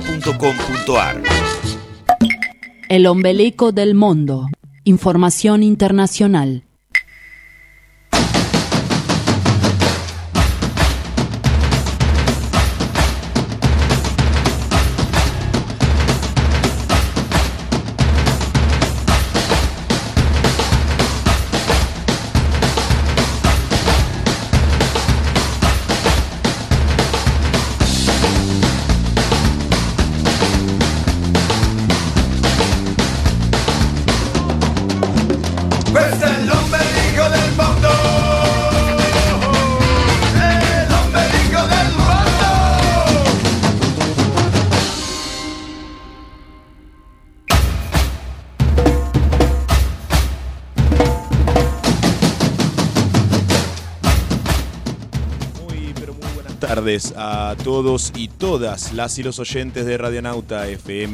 radionauta.com.ar. El ombelico del mundo. Información internacional. Tardes a todos y todas las y los oyentes de Radionauta FM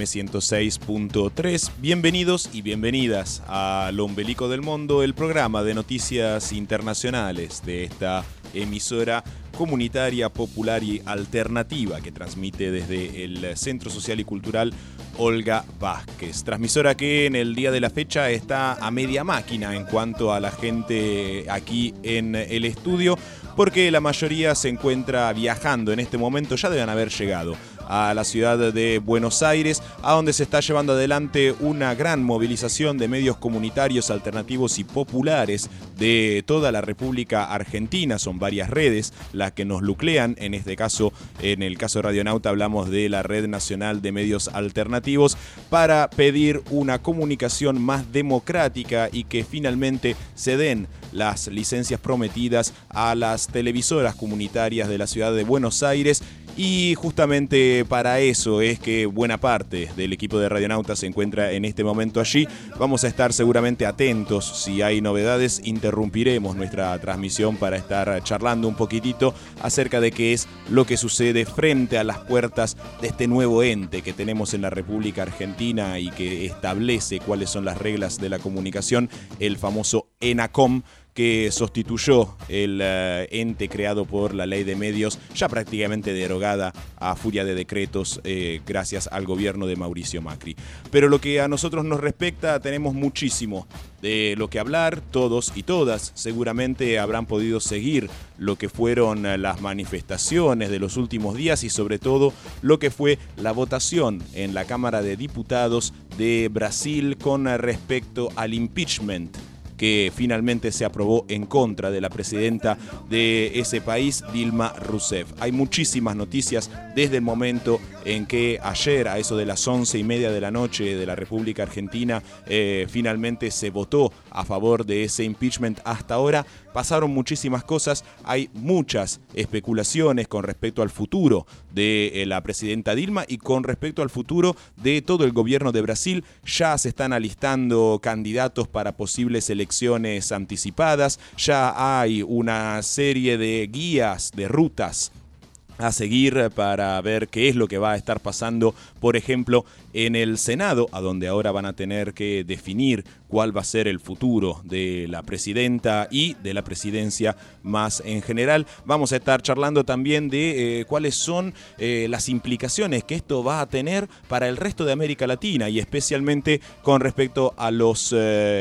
106.3. Bienvenidos y bienvenidas a Lo Ombelico del Mundo, el programa de noticias internacionales de esta emisora comunitaria, popular y alternativa que transmite desde el Centro Social y Cultural Olga Vázquez. Transmisora que en el día de la fecha está a media máquina en cuanto a la gente aquí en el estudio, porque la mayoría se encuentra viajando en este momento, ya deben haber llegado a la ciudad de Buenos Aires, a donde se está llevando adelante una gran movilización de medios comunitarios, alternativos y populares de toda la República Argentina. Son varias redes las que nos nuclean, en este caso, en el caso de Radionauta hablamos de la Red Nacional de Medios Alternativos, para pedir una comunicación más democrática y que finalmente se den las licencias prometidas a las televisoras comunitarias de la ciudad de Buenos Aires. Y justamente para eso es que buena parte del equipo de Radionauta se encuentra en este momento allí. Vamos a estar seguramente atentos. Si hay novedades, interrumpiremos nuestra transmisión para estar charlando un poquitito acerca de qué es lo que sucede frente a las puertas de este nuevo ente que tenemos en la República Argentina y que establece cuáles son las reglas de la comunicación, el famoso ENACOM, que sustituyó el ente creado por la ley de medios, ya prácticamente derogada a furia de decretos gracias al gobierno de Mauricio Macri. Pero lo que a nosotros nos respecta, tenemos muchísimo de lo que hablar. Todos y todas seguramente habrán podido seguir lo que fueron las manifestaciones de los últimos días y sobre todo lo que fue la votación en la Cámara de Diputados de Brasil con respecto al impeachment que finalmente se aprobó en contra de la presidenta de ese país, Dilma Rousseff. Hay muchísimas noticias desde el momento en que ayer, a eso de las 11:30 de la noche de la República Argentina, finalmente se votó a favor de ese impeachment. Hasta ahora pasaron muchísimas cosas, hay muchas especulaciones con respecto al futuro de la presidenta Dilma y con respecto al futuro de todo el gobierno de Brasil. Ya se están alistando candidatos para posibles elecciones anticipadas, ya hay una serie de guías, de rutas a seguir para ver qué es lo que va a estar pasando, por ejemplo, en el Senado, a donde ahora van a tener que definir cuál va a ser el futuro de la presidenta y de la presidencia más en general. Vamos a estar charlando también de cuáles son las implicaciones que esto va a tener para el resto de América Latina y especialmente con respecto a los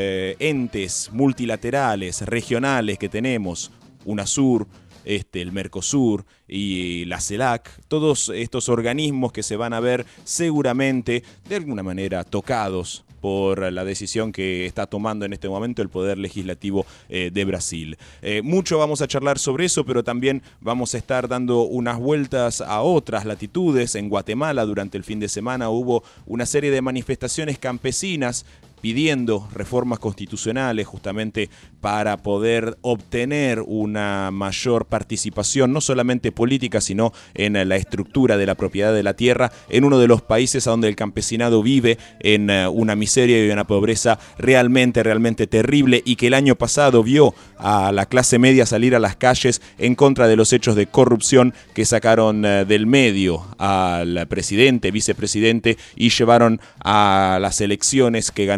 entes multilaterales, regionales que tenemos, UNASUR, el Mercosur y la CELAC, todos estos organismos que se van a ver seguramente de alguna manera tocados por la decisión que está tomando en este momento el Poder Legislativo de Brasil. Mucho vamos a charlar sobre eso, pero también vamos a estar dando unas vueltas a otras latitudes. En Guatemala durante el fin de semana hubo una serie de manifestaciones campesinas pidiendo reformas constitucionales justamente para poder obtener una mayor participación, no solamente política, sino en la estructura de la propiedad de la tierra, en uno de los países a donde el campesinado vive en una miseria y una pobreza realmente terrible, y que el año pasado vio a la clase media salir a las calles en contra de los hechos de corrupción que sacaron del medio al presidente, vicepresidente, y llevaron a las elecciones que ganó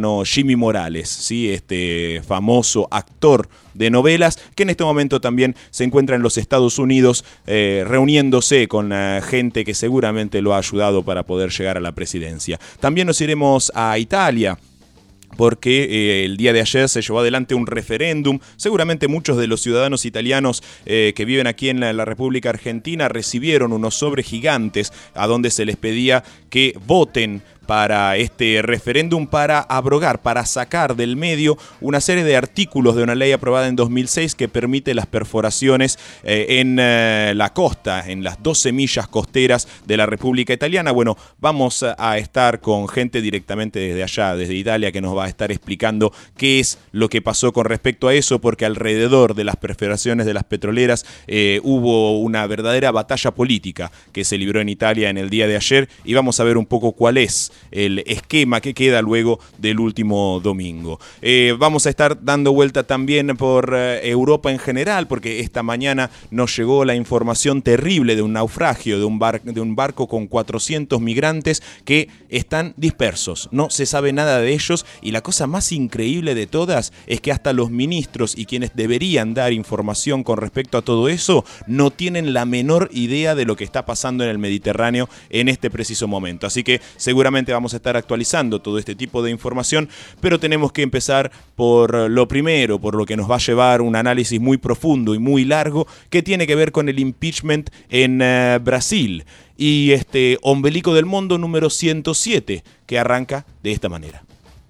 venezolano Jimmy Morales, ¿sí? Este famoso actor de novelas, que en este momento también se encuentra en los Estados Unidos reuniéndose con gente que seguramente lo ha ayudado para poder llegar a la presidencia. También nos iremos a Italia, porque el día de ayer se llevó adelante un referéndum. Seguramente muchos de los ciudadanos italianos que viven aquí en la República Argentina recibieron unos sobres gigantes a donde se les pedía que voten para este referéndum para abrogar, para sacar del medio una serie de artículos de una ley aprobada en 2006 que permite las perforaciones en la costa, en las 12 millas costeras de la República Italiana. Bueno, vamos a estar con gente directamente desde allá, desde Italia, que nos va a estar explicando qué es lo que pasó con respecto a eso, porque alrededor de las perforaciones de las petroleras hubo una verdadera batalla política que se libró en Italia en el día de ayer, y vamos a ver un poco cuál es el esquema que queda luego del último domingo. Vamos a estar dando vuelta también por Europa en general, porque esta mañana nos llegó la información terrible de un naufragio de un barco con 400 migrantes que están dispersos. No se sabe nada de ellos, y la cosa más increíble de todas es que hasta los ministros y quienes deberían dar información con respecto a todo eso no tienen la menor idea de lo que está pasando en el Mediterráneo en este preciso momento. Así que seguramente vamos a estar actualizando todo este tipo de información, pero tenemos que empezar por lo primero, por lo que nos va a llevar un análisis muy profundo y muy largo, que tiene que ver con el impeachment en Brasil y este ombelico del mundo número 107, que arranca de esta manera.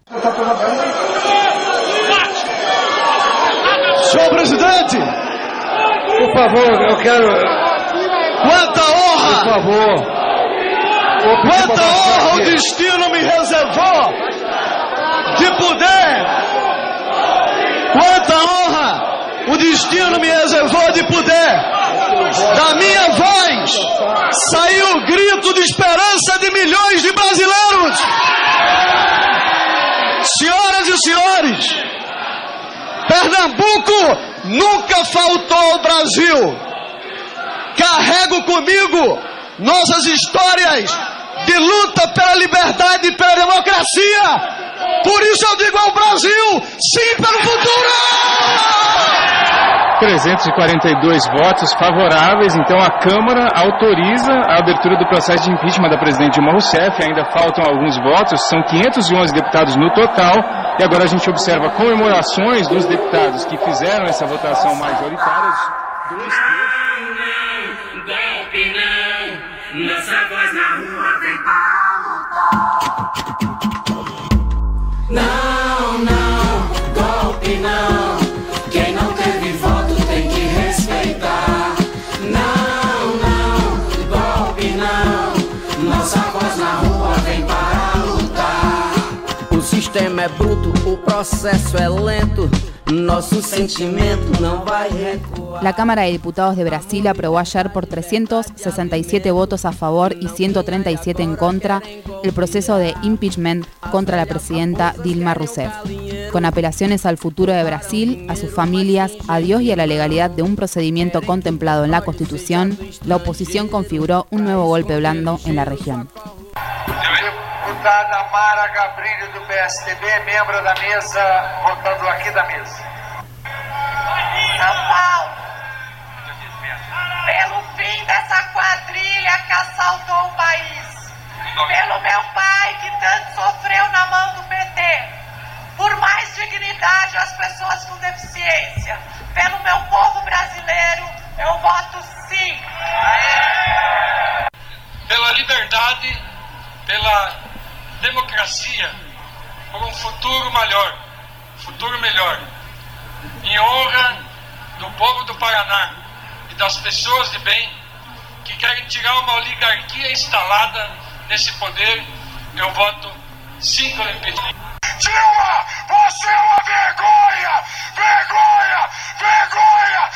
Senhor presidente, por favor, eu quero. Quanta honra! Por favor. Quanta honra o destino me reservou de poder! Quanta honra o destino me reservou de poder! Da minha voz saiu o grito de esperança de milhões de brasileiros! Senhoras e senhores, Pernambuco nunca faltou ao Brasil. Carrego comigo nossas histórias de luta pela liberdade e pela democracia. Por isso eu digo ao Brasil, sim pelo futuro! 342 votos favoráveis, então a Câmara autoriza a abertura do processo de impeachment da presidente Dilma Rousseff. Ainda faltam alguns votos, são 511 deputados no total, e agora a gente observa comemorações dos deputados que fizeram essa votação majoritária. Nossa voz na rua vem para lutar. Não, não, golpe não. Quem não teve voto tem que respeitar. Não, não, golpe não. Nossa voz na rua vem para lutar. O sistema é bruto, o processo é lento. Nosso sentimento não vai recuar. La Cámara de Diputados de Brasil aprobó ayer por 367 votos a favor y 137 en contra el proceso de impeachment contra la presidenta Dilma Rousseff, con apelaciones al futuro de Brasil, a sus familias, a Dios y a la legalidad de un procedimiento contemplado en la Constitución. La oposición configuró un nuevo golpe blando en la región. Deputada Mara Gabrilho do PSDB, membro da mesa, votando aqui da mesa. São Paulo, pelo fim dessa quadrilha que assaltou o país, pelo meu pai que tanto sofreu na mão do PT, por mais dignidade às pessoas com deficiência, pelo meu povo brasileiro, eu voto sim. Pela liberdade, pela democracia, por um futuro melhor, em honra do povo do Paraná e das pessoas de bem que querem tirar uma oligarquia instalada nesse poder, eu voto sim pelo impeachment. Dilma, você é uma vergonha! Vergonha! Vergonha!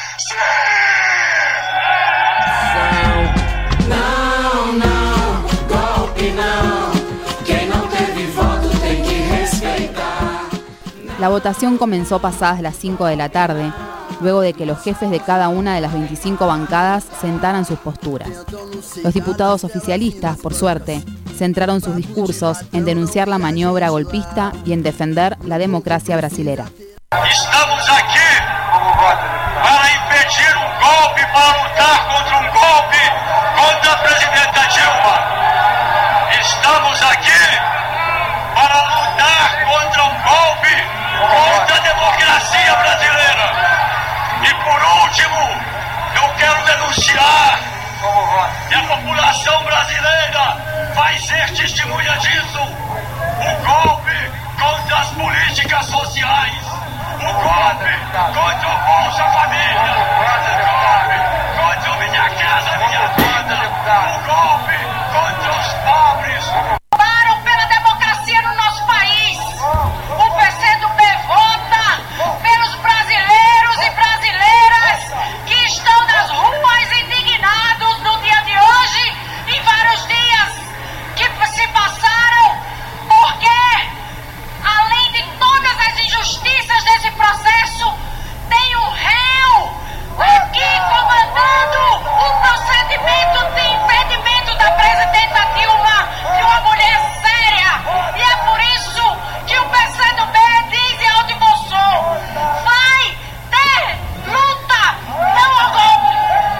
Sim! Não, não, golpe não. Quem não teve voto tem que respeitar. La votación comenzó pasadas las 5 de la tarde, luego de que los jefes de cada una de las 25 bancadas sentaran sus posturas. Los diputados oficialistas, por suerte, centraron sus discursos en denunciar la maniobra golpista y en defender la democracia brasilera. Estamos aqui para impedir golpe, para lutar contra golpe contra a presidenta Dilma. Estamos aqui para lutar contra golpe contra a democracia brasileira. E por último, eu quero denunciar que a população brasileira vai ser testemunha disso. O golpe contra as políticas sociais. O golpe contra o Bolsa Família. O golpe contra o Minha Casa Minha Vida. O golpe contra os pobres. Param pela democracia no nosso país. O PCdoB vota pelos brasileiros e brasileiras que estão nas ruas indignados no dia de hoje e vários dias que se passaram, porque além de todas as injustiças desse processo, tem um réu aqui comandando o procedimento de impedimento da presidenta Dilma, de uma mulher séria. E é por isso que o PCdoB diz em alto e bom som: vai ter luta, não ao golpe.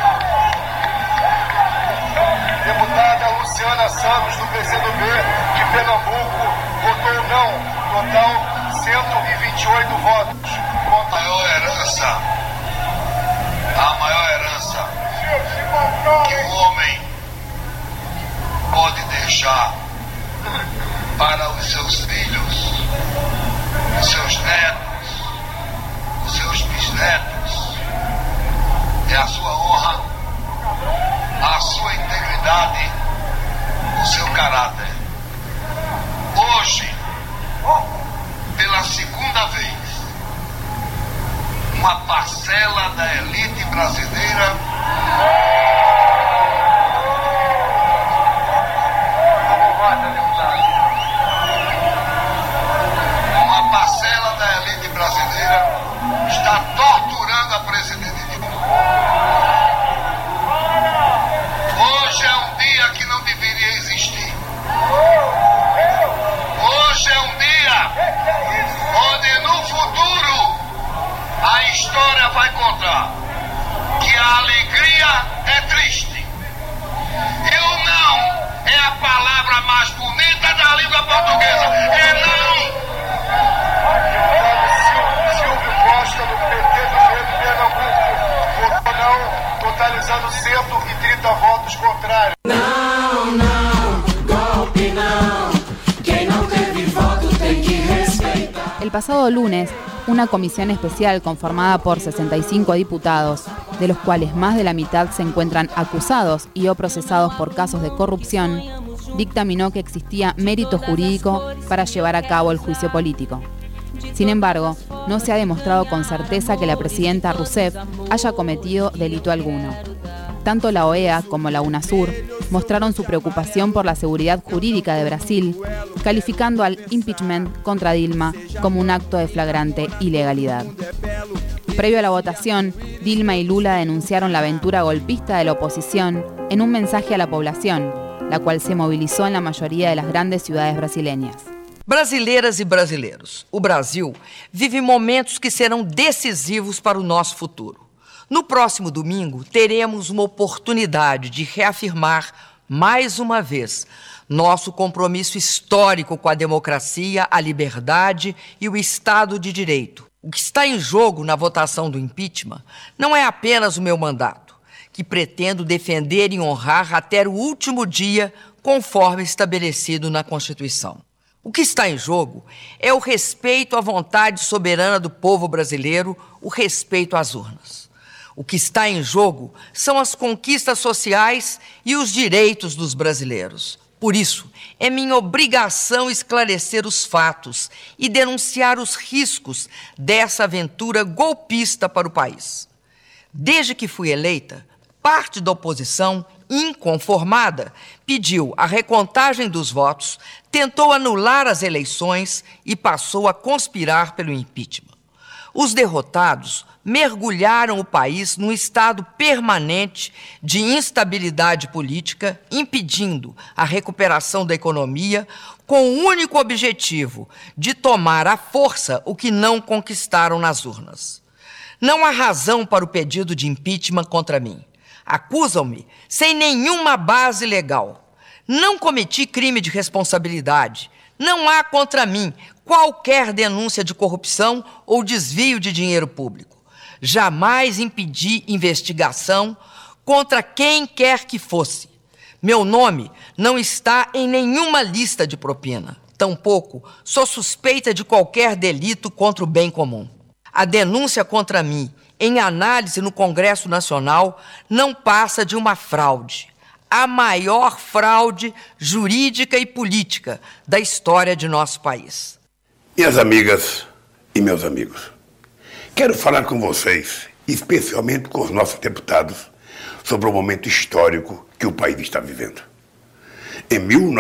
Deputada Luciana Santos, do PCdoB de Pernambuco, votou não. Total 128 votos. A maior herança que o homem pode deixar para os seus filhos, os seus netos, os seus bisnetos, é a sua honra, a sua integridade, o seu caráter. Hoje, pela segunda vez, uma parcela da elite brasileira está torturando a presidente Dilma. Hoje é um dia que não deveria existir. Hoje é um dia onde no futuro a história vai contar que a alegria é triste. E o não é a palavra mais bonita da língua portuguesa. É não. Silvio Costa, do PT do Pernambuco, votou não, totalizando 130 votos contrários. Não, não, golpe não. Quem não teve voto tem que respeitar. El pasado lunes, una comisión especial conformada por 65 diputados, de los cuales más de la mitad se encuentran acusados y o procesados por casos de corrupción, dictaminó que existía mérito jurídico para llevar a cabo el juicio político. Sin embargo, no se ha demostrado con certeza que la presidenta Rousseff haya cometido delito alguno. Tanto la OEA como la UNASUR mostraron su preocupación por la seguridad jurídica de Brasil, calificando al impeachment contra Dilma como un acto de flagrante ilegalidad. Previo a la votación, Dilma y Lula denunciaron la aventura golpista de la oposición en un mensaje a la población, la cual se movilizó en la mayoría de las grandes ciudades brasileñas. Brasileiras e brasileiros, o Brasil vive momentos que serão decisivos para o nosso futuro. No próximo domingo, teremos uma oportunidade de reafirmar, mais uma vez, nosso compromisso histórico com a democracia, a liberdade e o Estado de Direito. O que está em jogo na votação do impeachment não é apenas o meu mandato, que pretendo defender e honrar até o último dia, conforme estabelecido na Constituição. O que está em jogo é o respeito à vontade soberana do povo brasileiro, o respeito às urnas. O que está em jogo são as conquistas sociais e os direitos dos brasileiros. Por isso, é minha obrigação esclarecer os fatos e denunciar os riscos dessa aventura golpista para o país. Desde que fui eleita, parte da oposição, inconformada, pediu a recontagem dos votos, tentou anular as eleições e passou a conspirar pelo impeachment. Os derrotados mergulharam o país num estado permanente de instabilidade política, impedindo a recuperação da economia, com o único objetivo de tomar à força o que não conquistaram nas urnas. Não há razão para o pedido de impeachment contra mim. Acusam-me sem nenhuma base legal. Não cometi crime de responsabilidade. Não há contra mim qualquer denúncia de corrupção ou desvio de dinheiro público. Jamais impedi investigação contra quem quer que fosse. Meu nome não está em nenhuma lista de propina. Tampouco sou suspeita de qualquer delito contra o bem comum. A denúncia contra mim, em análise no Congresso Nacional, não passa de uma fraude. A maior fraude jurídica e política da história de nosso país. Minhas amigas e meus amigos, quero falar com vocês, especialmente com os nossos deputados, sobre o momento histórico que o país está vivendo. Em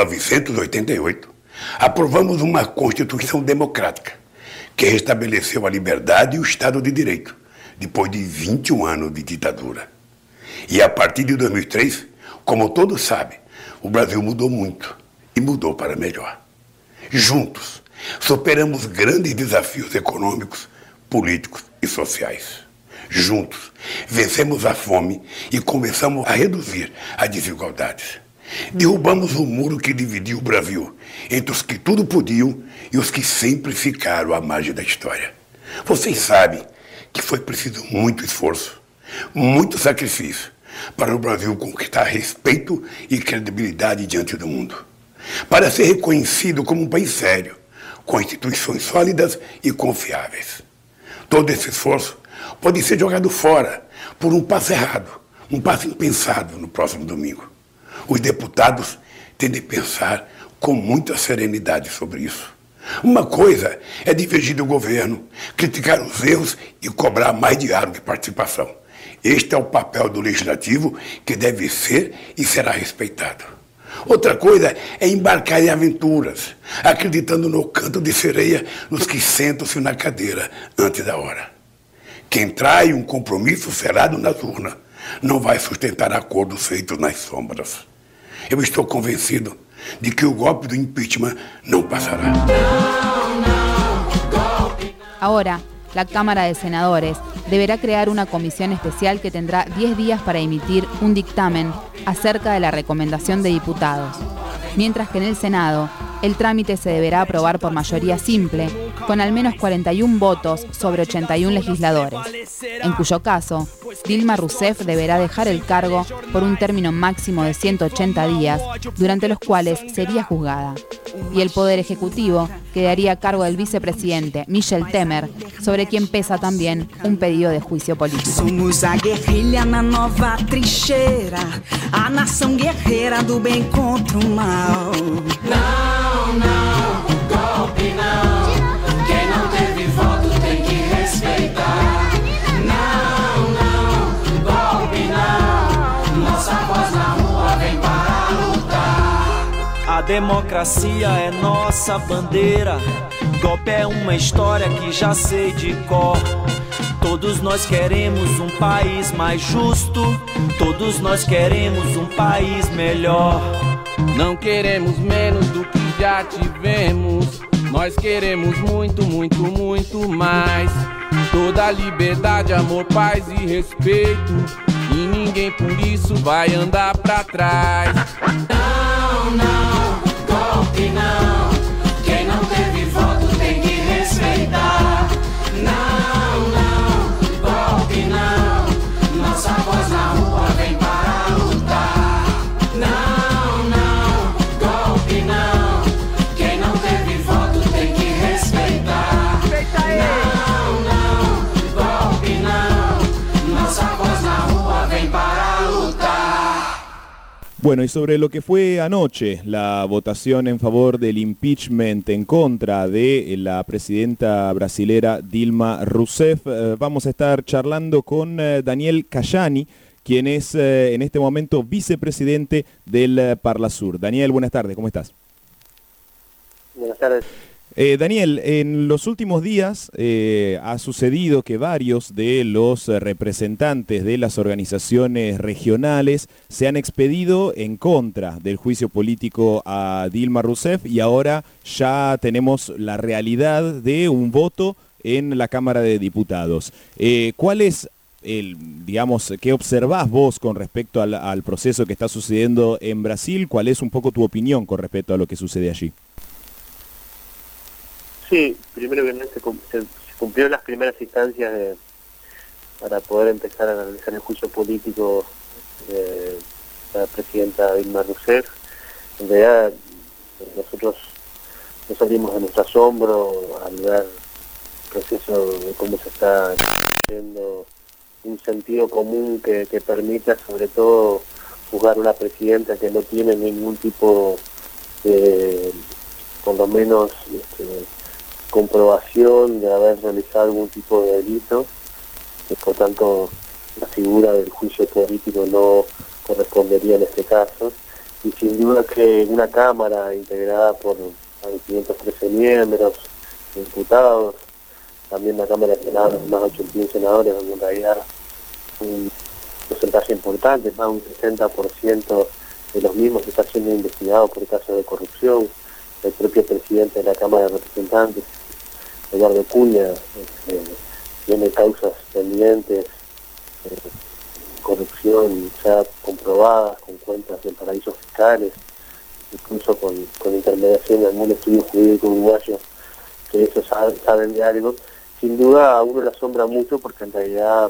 1988, aprovamos uma Constituição democrática que restabeleceu a liberdade e o Estado de Direito, depois de 21 anos de ditadura. E a partir de 2003, como todos sabem, o Brasil mudou muito e mudou para melhor. Juntos, superamos grandes desafios econômicos, políticos e sociais. Juntos, vencemos a fome e começamos a reduzir as desigualdades. Derrubamos o muro que dividia o Brasil entre os que tudo podiam e os que sempre ficaram à margem da história. Vocês sabem que foi preciso muito esforço, muito sacrifício para o Brasil conquistar respeito e credibilidade diante do mundo, para ser reconhecido como um país sério, com instituições sólidas e confiáveis. Todo esse esforço pode ser jogado fora por um passo errado, um passo impensado no próximo domingo. Os deputados têm de pensar com muita serenidade sobre isso. Uma coisa é divergir do governo, criticar os erros e cobrar mais diálogo e participação. Este é o papel do legislativo que deve ser e será respeitado. Outra coisa é embarcar em aventuras, acreditando no canto de sereia nos que sentam-se na cadeira antes da hora. Quem trai um compromisso selado nas urnas não vai sustentar acordos feitos nas sombras. Eu estou convencido de que o golpe do impeachment não passará. Ahora, la Cámara de Senadores deberá crear una comisión especial que tendrá 10 días para emitir un dictamen acerca de la recomendación de diputados, mientras que en el Senado el trámite se deberá aprobar por mayoría simple, con al menos 41 votos sobre 81 legisladores, en cuyo caso Dilma Rousseff deberá dejar el cargo por un término máximo de 180 días, durante los cuales sería juzgada. Y el Poder Ejecutivo quedaría a cargo del vicepresidente Michel Temer, sobre quien pesa también un pedido de juicio político. Somos a guerrilha na nova trincheira, a nação guerreira do bem contra o mal. Não, não, golpe não. Quem não teve voto tem que respeitar. Não, não, golpe não. Nossa voz na rua vem para lutar. A democracia é nossa bandeira. Golpe é uma história que já sei de cor. Todos nós queremos um país mais justo. Todos nós queremos um país melhor. Não queremos menos do que já tivemos. Nós queremos muito, muito, muito mais. Toda liberdade, amor, paz e respeito. E ninguém por isso vai andar pra trás. Não, não, golpe não. Quem não teve voto tem que respeitar. Não, não, golpe não. Nossa voz na rua vem para lutar. Não, não, golpe não. Quem não teve voto tem que respeitar. Não, não, golpe não. Nossa voz na rua vem para lutar. Bueno, y sobre lo que fue anoche la votación en favor del impeachment en contra de la presidenta brasilera Dilma Rousseff, vamos a estar charlando con Daniel Cayani, quien es en este momento vicepresidente del Parlasur. Daniel, buenas tardes, ¿cómo estás? Buenas tardes. Daniel, en los últimos días ha sucedido que varios de los representantes de las organizaciones regionales se han expedido en contra del juicio político a Dilma Rousseff y ahora ya tenemos la realidad de un voto en la Cámara de Diputados. ¿Cuál es qué observás vos con respecto al proceso que está sucediendo en Brasil? ¿Cuál es un poco tu opinión con respecto a lo que sucede allí? Sí, primero que se cumplieron las primeras instancias para poder empezar a analizar el juicio político de la presidenta Dilma Rousseff. En realidad, nosotros no salimos de nuestro asombro al ver el proceso de cómo se está haciendo un sentido común que permita, sobre todo, juzgar a una presidenta que no tiene ningún tipo de, por lo menos, comprobación de haber realizado algún tipo de delito, y por tanto la figura del juicio político no correspondería en este caso, y sin duda que una Cámara integrada por 513 miembros, diputados, también la Cámara de Senadores, más de 81 senadores, donde en realidad un porcentaje importante, más de un 60% de los mismos está siendo investigado por casos de corrupción. El propio presidente de la Cámara de Representantes, Eduardo Cunha, tiene causas pendientes, corrupción ya comprobadas, con cuentas en paraísos fiscales, incluso con intermediación de algún estudio jurídico uruguayo, que eso saben de algo. Sin duda a uno le asombra mucho porque en realidad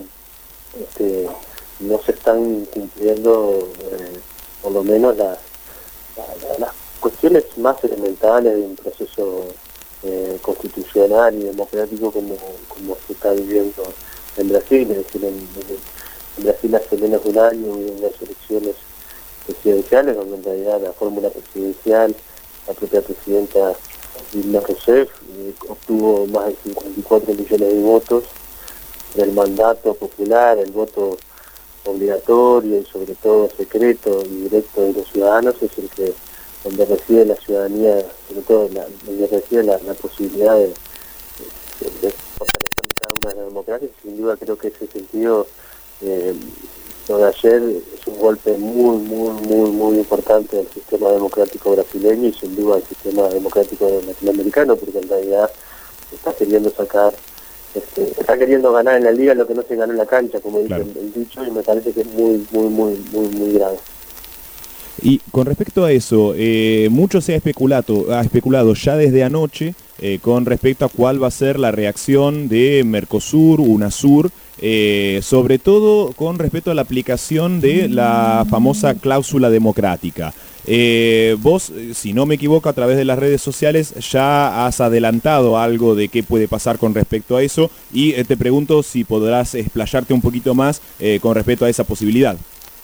no se están cumpliendo por lo menos las cuestiones más elementales de un proceso constitucional y democrático como se está viviendo en Brasil. Es decir, en Brasil hace menos de un año hubo unas elecciones presidenciales donde en realidad la fórmula presidencial, la propia presidenta Dilma Rousseff obtuvo más de 54 millones de votos. El mandato popular, el voto obligatorio y sobre todo secreto y directo de los ciudadanos es el que donde reside la ciudadanía, sobre todo donde reside la posibilidad de fortalecer cada una de las democracias. Sin duda creo que ese sentido lo de ayer es un golpe muy importante del sistema democrático brasileño y sin duda del sistema democrático latinoamericano, porque en realidad está queriendo está queriendo ganar en la liga lo que no se ganó en la cancha, como dice el dicho, y me parece que es muy grave. Y con respecto a eso, mucho se ha especulado ya desde anoche con respecto a cuál va a ser la reacción de Mercosur, UNASUR, sobre todo con respecto a la aplicación de la famosa cláusula democrática. Vos, si no me equivoco, a través de las redes sociales ya has adelantado algo de qué puede pasar con respecto a eso y te pregunto si podrás explayarte un poquito más con respecto a esa posibilidad.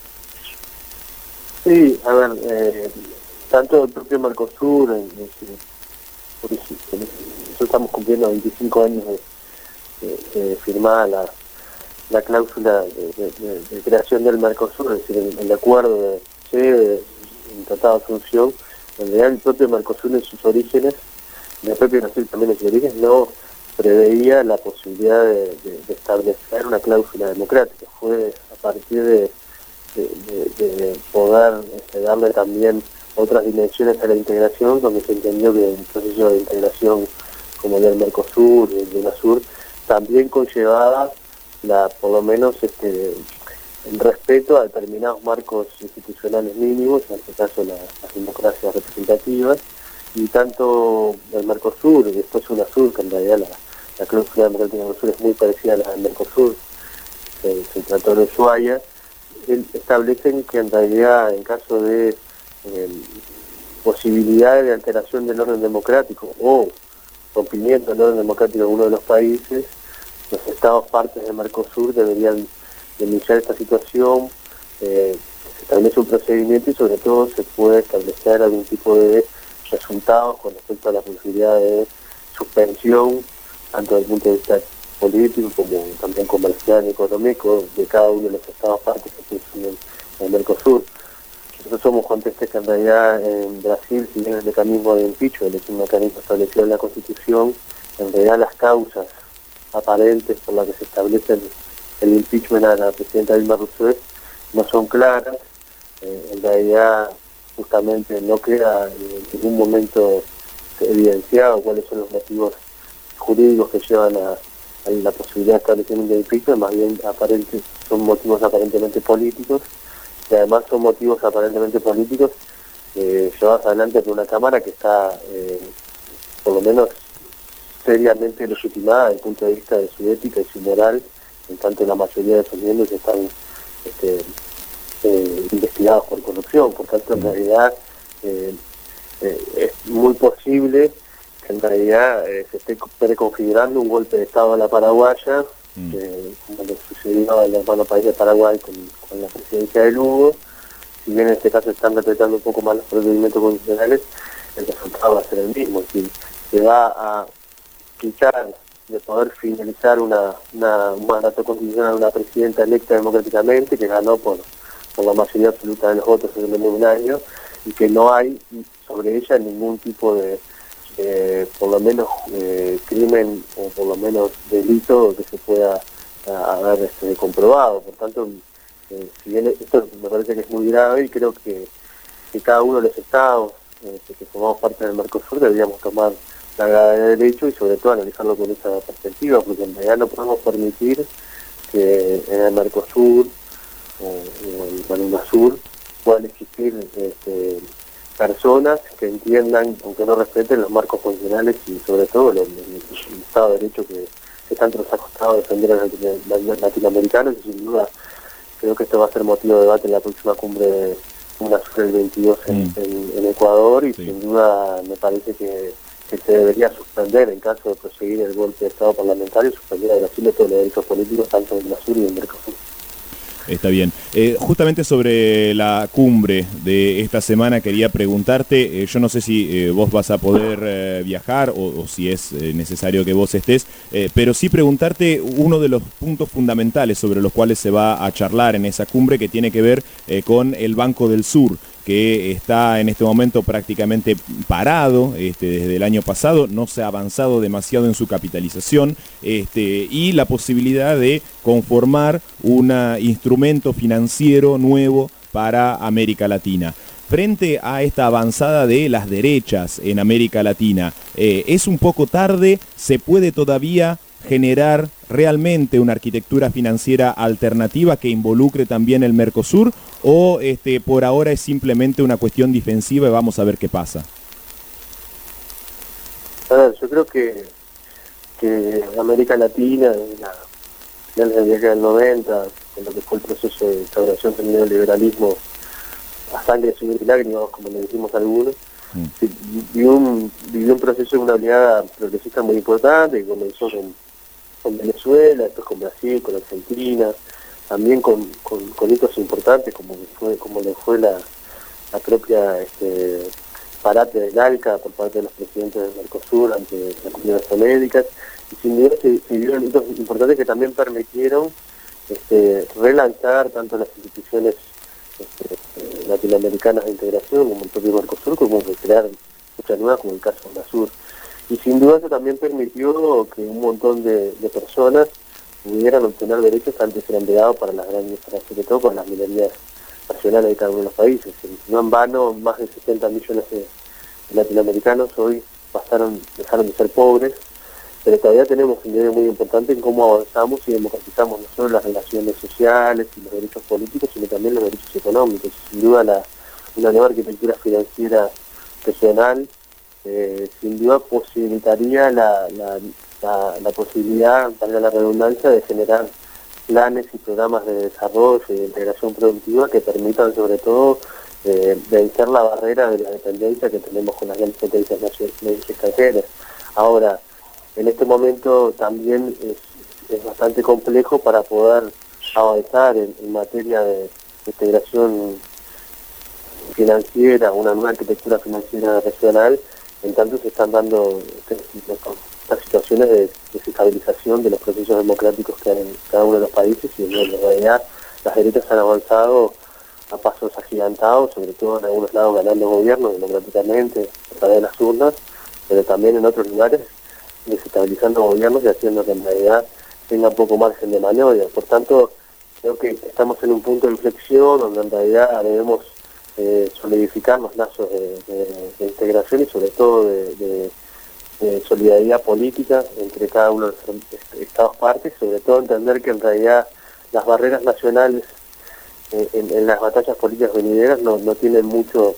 Sí, a ver, tanto el propio Mercosur, nosotros estamos cumpliendo 25 años de firmada la cláusula de creación del Mercosur, es decir, el acuerdo de Tratado de Asunción, donde el propio Mercosur en sus orígenes, el propio Brasil también en sus orígenes, no preveía la posibilidad de establecer una cláusula democrática. Fue a partir de poder darle también otras dimensiones a la integración, donde se entendió que el proceso de integración como el del Mercosur y el de UNASUR también conllevaba por lo menos el respeto a determinados marcos institucionales mínimos, en este caso las democracias representativas, y tanto el Mercosur y después UNASUR, que en realidad la cláusula democrática del Mercosur es muy parecida a la del Mercosur, se trató de Ushuaia, establecen que en realidad en caso de posibilidades de alteración del orden democrático o rompimiento del orden democrático de uno de los países, los estados partes del Mercosur deberían denunciar esta situación, se establece un procedimiento y sobre todo se puede establecer algún tipo de resultados con respecto a la posibilidad de suspensión, tanto desde el punto de vista político como también comercial y económico de cada uno de los estados partes que funcionan en el Mercosur. nosotros somos conscientes que en realidad en Brasil, si bien el mecanismo de impeachment es un mecanismo establecido en la Constitución, en realidad las causas aparentes por las que se establece el impeachment a la presidenta Dilma Rousseff no son claras. En realidad justamente no queda en ningún momento evidenciado cuáles son los motivos jurídicos que llevan a la posibilidad de establecimiento de impeachment, más bien son motivos aparentemente políticos, y además son motivos aparentemente políticos llevados adelante por una Cámara que está por lo menos seriamente legitimada desde el punto de vista de su ética y su moral, en tanto la mayoría de sus miembros están investigados por corrupción. Por tanto, en realidad es muy posible que en realidad se esté preconfigurando un golpe de Estado a la paraguaya, como le sucedió al hermano país de Paraguay con la presidencia de Lugo. Si bien en este caso están respetando un poco más los procedimientos constitucionales, el resultado va a ser el mismo. Es decir, se va a quitar de poder finalizar un mandato constitucional a una presidenta electa democráticamente, que ganó por la mayoría absoluta de los votos en menos de un año, y que no hay sobre ella ningún tipo de por lo menos crimen o por lo menos delito que se pueda haber comprobado. Por tanto, si bien esto me parece que es muy grave, y creo que cada uno de los estados que formamos parte del Mercosur deberíamos tomar la gravedad del hecho y sobre todo analizarlo con esa perspectiva, porque en realidad no podemos permitir que en el Mercosur o en UNASUR puedan existir personas que entiendan, aunque no respeten los marcos constitucionales y sobre todo el Estado de Derecho que están acostados a defender a los latinoamericanos, y sin duda creo que esto va a ser motivo de debate en la próxima cumbre de UNASUR el 22 en Ecuador, y sin duda me parece que se debería suspender, en caso de proseguir el golpe de Estado parlamentario, suspender a Brasil de todos los derechos políticos, tanto del UNASUR y del Mercosur. Está bien. Justamente sobre la cumbre de esta semana quería preguntarte, yo no sé si vos vas a poder viajar o si es necesario que vos estés, pero sí preguntarte uno de los puntos fundamentales sobre los cuales se va a charlar en esa cumbre, que tiene que ver con el Banco del Sur, que está en este momento prácticamente parado desde el año pasado, no se ha avanzado demasiado en su capitalización, y la posibilidad de conformar un instrumento financiero nuevo para América Latina. Frente a esta avanzada de las derechas en América Latina, ¿es un poco tarde? ¿Se puede todavía generar realmente una arquitectura financiera alternativa que involucre también el Mercosur, o por ahora es simplemente una cuestión defensiva y vamos a ver qué pasa? A ver, yo creo que América Latina, desde la década del 90, con lo que fue el proceso de instauración del neoliberalismo a sangre, sudor y lágrimas, como le decimos algunos, vivió un proceso de una oleada progresista muy importante, que comenzó con Venezuela, después con Brasil, con Argentina, también con hitos importantes como le fue la propia parate del ALCA por parte de los presidentes del Mercosur ante las Comunidades Américas, y sin duda se vieron hitos importantes que también permitieron relanzar tanto las instituciones latinoamericanas de integración como el propio Mercosur, como crear muchas nuevas, como el caso de UNASUR. Y sin duda eso también permitió que un montón de personas pudieran obtener derechos que antes eran vedados para las grandes, sobre todo para las minorías nacionales de cada uno de los países. No en vano, más de 70 millones de latinoamericanos hoy dejaron de ser pobres, pero todavía tenemos un nivel muy importante en cómo avanzamos y democratizamos no solo las relaciones sociales y los derechos políticos, sino también los derechos económicos. Sin duda una nueva arquitectura financiera regional sin duda posibilitaría la posibilidad, valga la redundancia, de generar planes y programas de desarrollo y de integración productiva que permitan sobre todo vencer la barrera de la dependencia que tenemos con las grandes potencias extranjeras. Ahora, en este momento también es bastante complejo para poder avanzar en materia de integración financiera, una nueva arquitectura financiera regional, en tanto se están dando estas situaciones de desestabilización de los procesos democráticos que hay en cada uno de los países, y en realidad las derechas han avanzado a pasos agigantados, sobre todo en algunos lados ganando gobierno democráticamente a través de las urnas, pero también en otros lugares desestabilizando gobiernos y haciendo que en realidad tenga poco margen de maniobra. Por tanto, creo que estamos en un punto de inflexión donde en realidad debemos solidificar los lazos de integración y sobre todo de solidaridad política entre cada uno de los estados partes, sobre todo entender que en realidad las barreras nacionales en las batallas políticas venideras no tienen mucho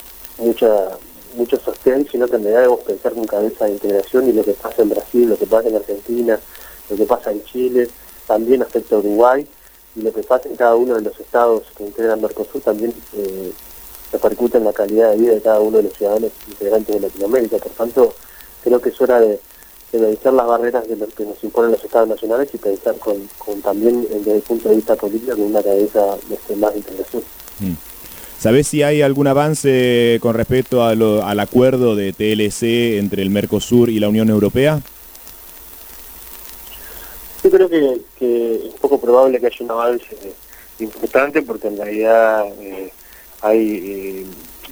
sostén, sino que en realidad debemos pensar con cabeza de integración, y lo que pasa en Brasil, lo que pasa en Argentina, lo que pasa en Chile, también afecta a Uruguay, y lo que pasa en cada uno de los estados que integran Mercosur también repercute en la calidad de vida de cada uno de los ciudadanos integrantes de Latinoamérica. Por tanto, creo que es hora de vencer las barreras de lo que nos imponen los estados nacionales y pensar con también desde el punto de vista político con una cabeza más de integración. ¿Sabés si hay algún avance con respecto al acuerdo de TLC entre el Mercosur y la Unión Europea? Yo creo que es poco probable que haya un avance importante, porque en realidad hay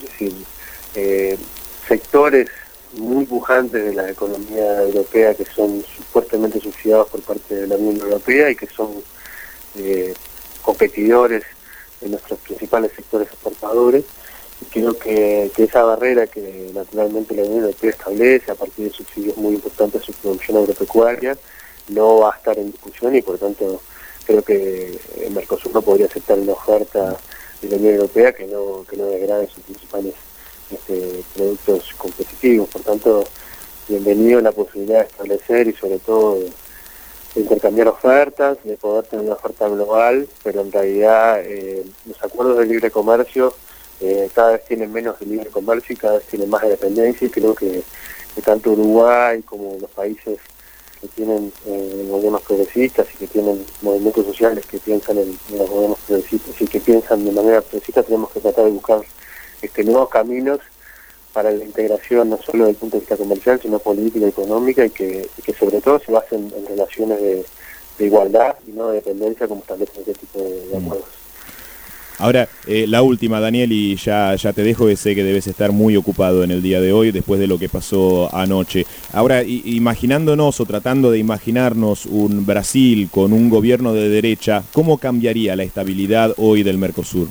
sectores muy pujantes de la economía europea que son fuertemente subsidiados por parte de la Unión Europea y que son competidores de nuestros principales sectores exportadores. Y creo que esa barrera que naturalmente la Unión Europea establece a partir de subsidios muy importantes a su producción agropecuaria no va a estar en discusión, y por tanto creo que el Mercosur no podría aceptar una oferta de la Unión Europea que no degrade sus principales productos competitivos. Por tanto, bienvenido la posibilidad de establecer y sobre todo de intercambiar ofertas, de poder tener una oferta global, pero en realidad los acuerdos de libre comercio cada vez tienen menos de libre comercio y cada vez tienen más de dependencia, y creo que tanto Uruguay como los países que tienen gobiernos progresistas y que tienen movimientos sociales que piensan en los gobiernos progresistas y que piensan de manera progresista, tenemos que tratar de buscar nuevos caminos para la integración, no solo desde el punto de vista comercial, sino política y económica, y que sobre todo se basen en relaciones de igualdad y no de dependencia, como establecen este tipo de acuerdos. Ahora, la última, Daniel, y ya te dejo, que sé que debes estar muy ocupado en el día de hoy, después de lo que pasó anoche. Ahora, imaginándonos o tratando de imaginarnos un Brasil con un gobierno de derecha, ¿cómo cambiaría la estabilidad hoy del Mercosur?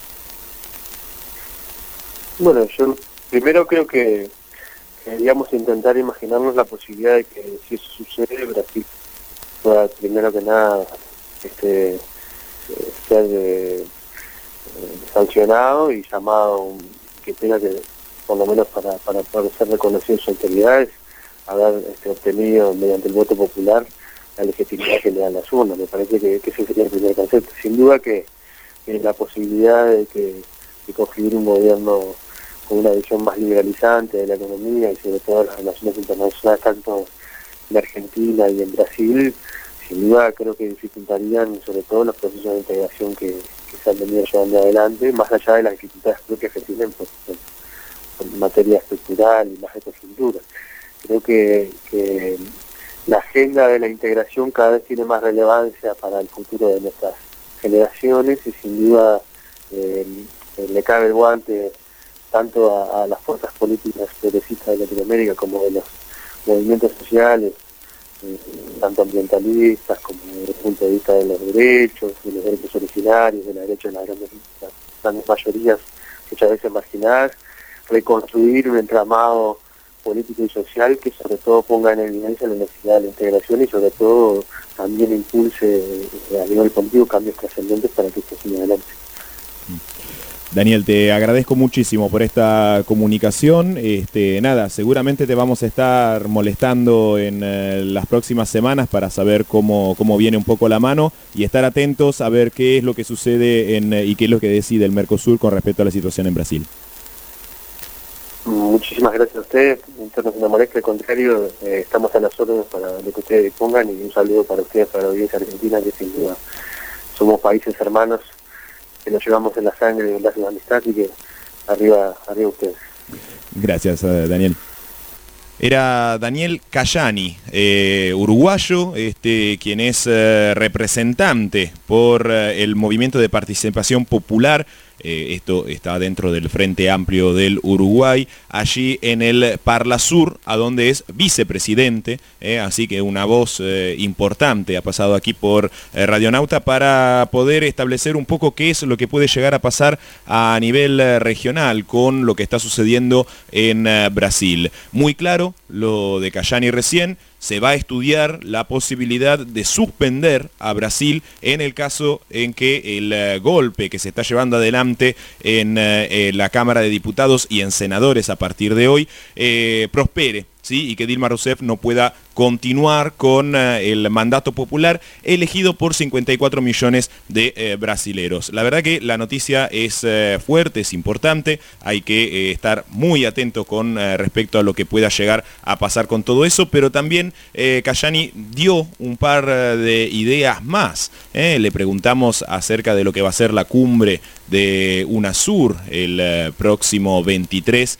Bueno, yo primero creo que deberíamos intentar imaginarnos la posibilidad de que, si eso sucede, Brasil pueda, primero que nada, ser sancionado y llamado, que tenga que, por lo menos para poder ser reconocido sus autoridades, haber obtenido mediante el voto popular la legitimidad que le dan las urnas. Me parece que ese sería el primer concepto. Sin duda que la posibilidad de construir un gobierno con una visión más liberalizante de la economía y sobre todo las relaciones internacionales, tanto en Argentina y en Brasil, sin duda creo que dificultarían sobre todo los procesos de integración que se han venido llevando adelante, más allá de las dificultades propias que tienen por materia estructural y más de coyuntura. Creo que la agenda de la integración cada vez tiene más relevancia para el futuro de nuestras generaciones, y sin duda le cabe el guante tanto a las fuerzas políticas progresistas de Latinoamérica como de los movimientos sociales, tanto ambientalistas como desde el punto de vista de los derechos originarios, de los derechos de las grandes mayorías muchas veces marginadas, reconstruir un entramado político y social que sobre todo ponga en evidencia la necesidad de la integración y sobre todo también impulse a nivel político cambios trascendentes para que esto siga adelante. Daniel, te agradezco muchísimo por esta comunicación. Nada, seguramente te vamos a estar molestando en las próximas semanas para saber cómo viene un poco la mano y estar atentos a ver qué es lo que sucede y qué es lo que decide el Mercosur con respecto a la situación en Brasil. Muchísimas gracias a ustedes, no se me moleste, al contrario, estamos a las órdenes para lo que ustedes dispongan, y un saludo para ustedes, para la audiencia argentina, que sin duda somos países hermanos que nos llevamos en la sangre y en lazos de amistad, y que arriba ustedes. Gracias, Daniel. Era Daniel Cayani, uruguayo, quien es representante por el Movimiento de Participación Popular esto está dentro del Frente Amplio del Uruguay, allí en el Parla Sur, a donde es vicepresidente, así que una voz importante ha pasado aquí por Radionauta para poder establecer un poco qué es lo que puede llegar a pasar a nivel regional con lo que está sucediendo en Brasil. Muy claro lo de Cayani recién. Se va a estudiar la posibilidad de suspender a Brasil en el caso en que el golpe que se está llevando adelante en la Cámara de Diputados y en senadores a partir de hoy prospere, ¿sí? Y que Dilma Rousseff no pueda continuar con el mandato popular elegido por 54 millones de brasileros. La verdad que la noticia es fuerte, es importante, hay que estar muy atento con respecto a lo que pueda llegar a pasar con todo eso, pero también Cayani dio un par de ideas más. Le preguntamos acerca de lo que va a ser la cumbre de UNASUR el próximo 23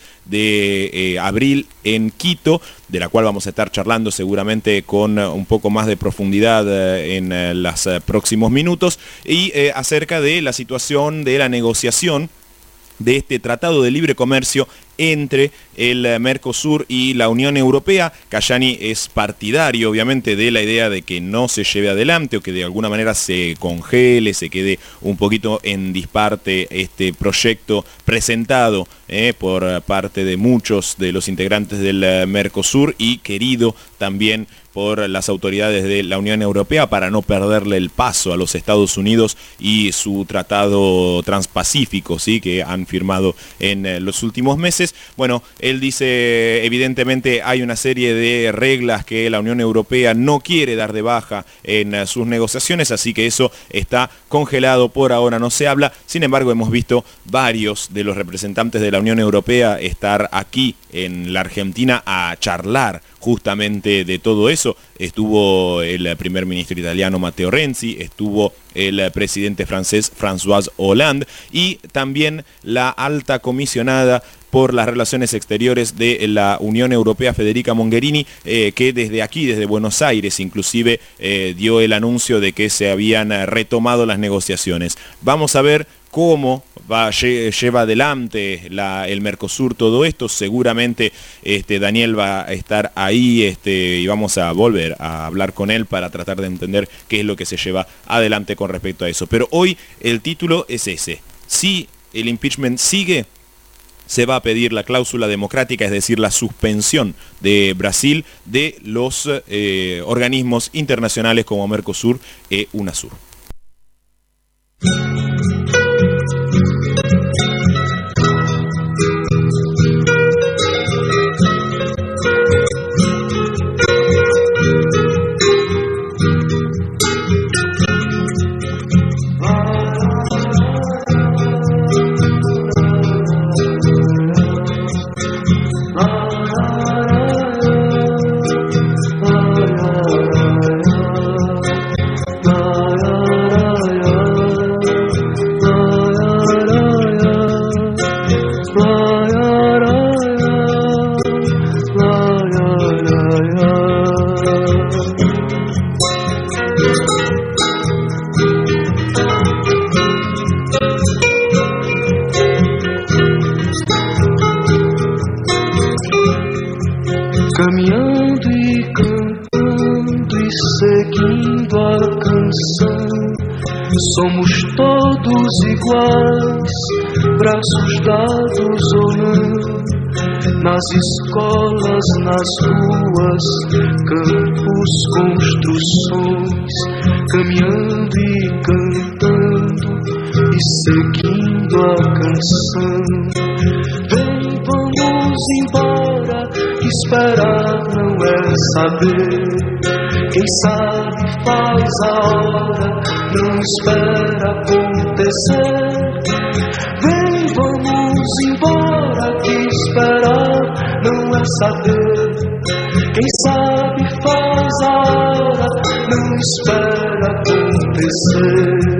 de abril en Quito, de la cual vamos a estar charlando seguramente con un poco más de profundidad en los próximos minutos, y acerca de la situación de la negociación de este Tratado de Libre Comercio entre el Mercosur y la Unión Europea. Cayani es partidario, obviamente, de la idea de que no se lleve adelante o que de alguna manera se congele, se quede un poquito en disparte este proyecto presentado por parte de muchos de los integrantes del Mercosur y querido también por las autoridades de la Unión Europea para no perderle el paso a los Estados Unidos y su tratado transpacífico, ¿sí?, que han firmado en los últimos meses. Bueno, él dice, evidentemente hay una serie de reglas que la Unión Europea no quiere dar de baja en sus negociaciones, así que eso está congelado, por ahora no se habla. Sin embargo, hemos visto varios de los representantes de la Unión Europea estar aquí en la Argentina a charlar justamente de todo eso. Estuvo el primer ministro italiano Matteo Renzi, estuvo el presidente francés François Hollande y también la alta comisionada por las relaciones exteriores de la Unión Europea, Federica Mogherini, que desde aquí, desde Buenos Aires, inclusive dio el anuncio de que se habían retomado las negociaciones. Vamos a ver cómo lleva adelante el Mercosur todo esto. Seguramente Daniel va a estar ahí y vamos a volver a hablar con él para tratar de entender qué es lo que se lleva adelante con respecto a eso. Pero hoy el título es ese. Si el impeachment sigue, se va a pedir la cláusula democrática, es decir, la suspensión de Brasil de los organismos internacionales como Mercosur e UNASUR. Caminhando e cantando e seguindo a canção, somos todos iguais, braços dados ou não, nas escolas, nas ruas, campos, construções, caminhando e cantando e seguindo a canção. Vem, vamos embora, esperar não é saber. Quem sabe faz a hora, não espera acontecer. Vem, vamos embora, que esperar não é saber. Quem sabe faz a hora, não espera acontecer.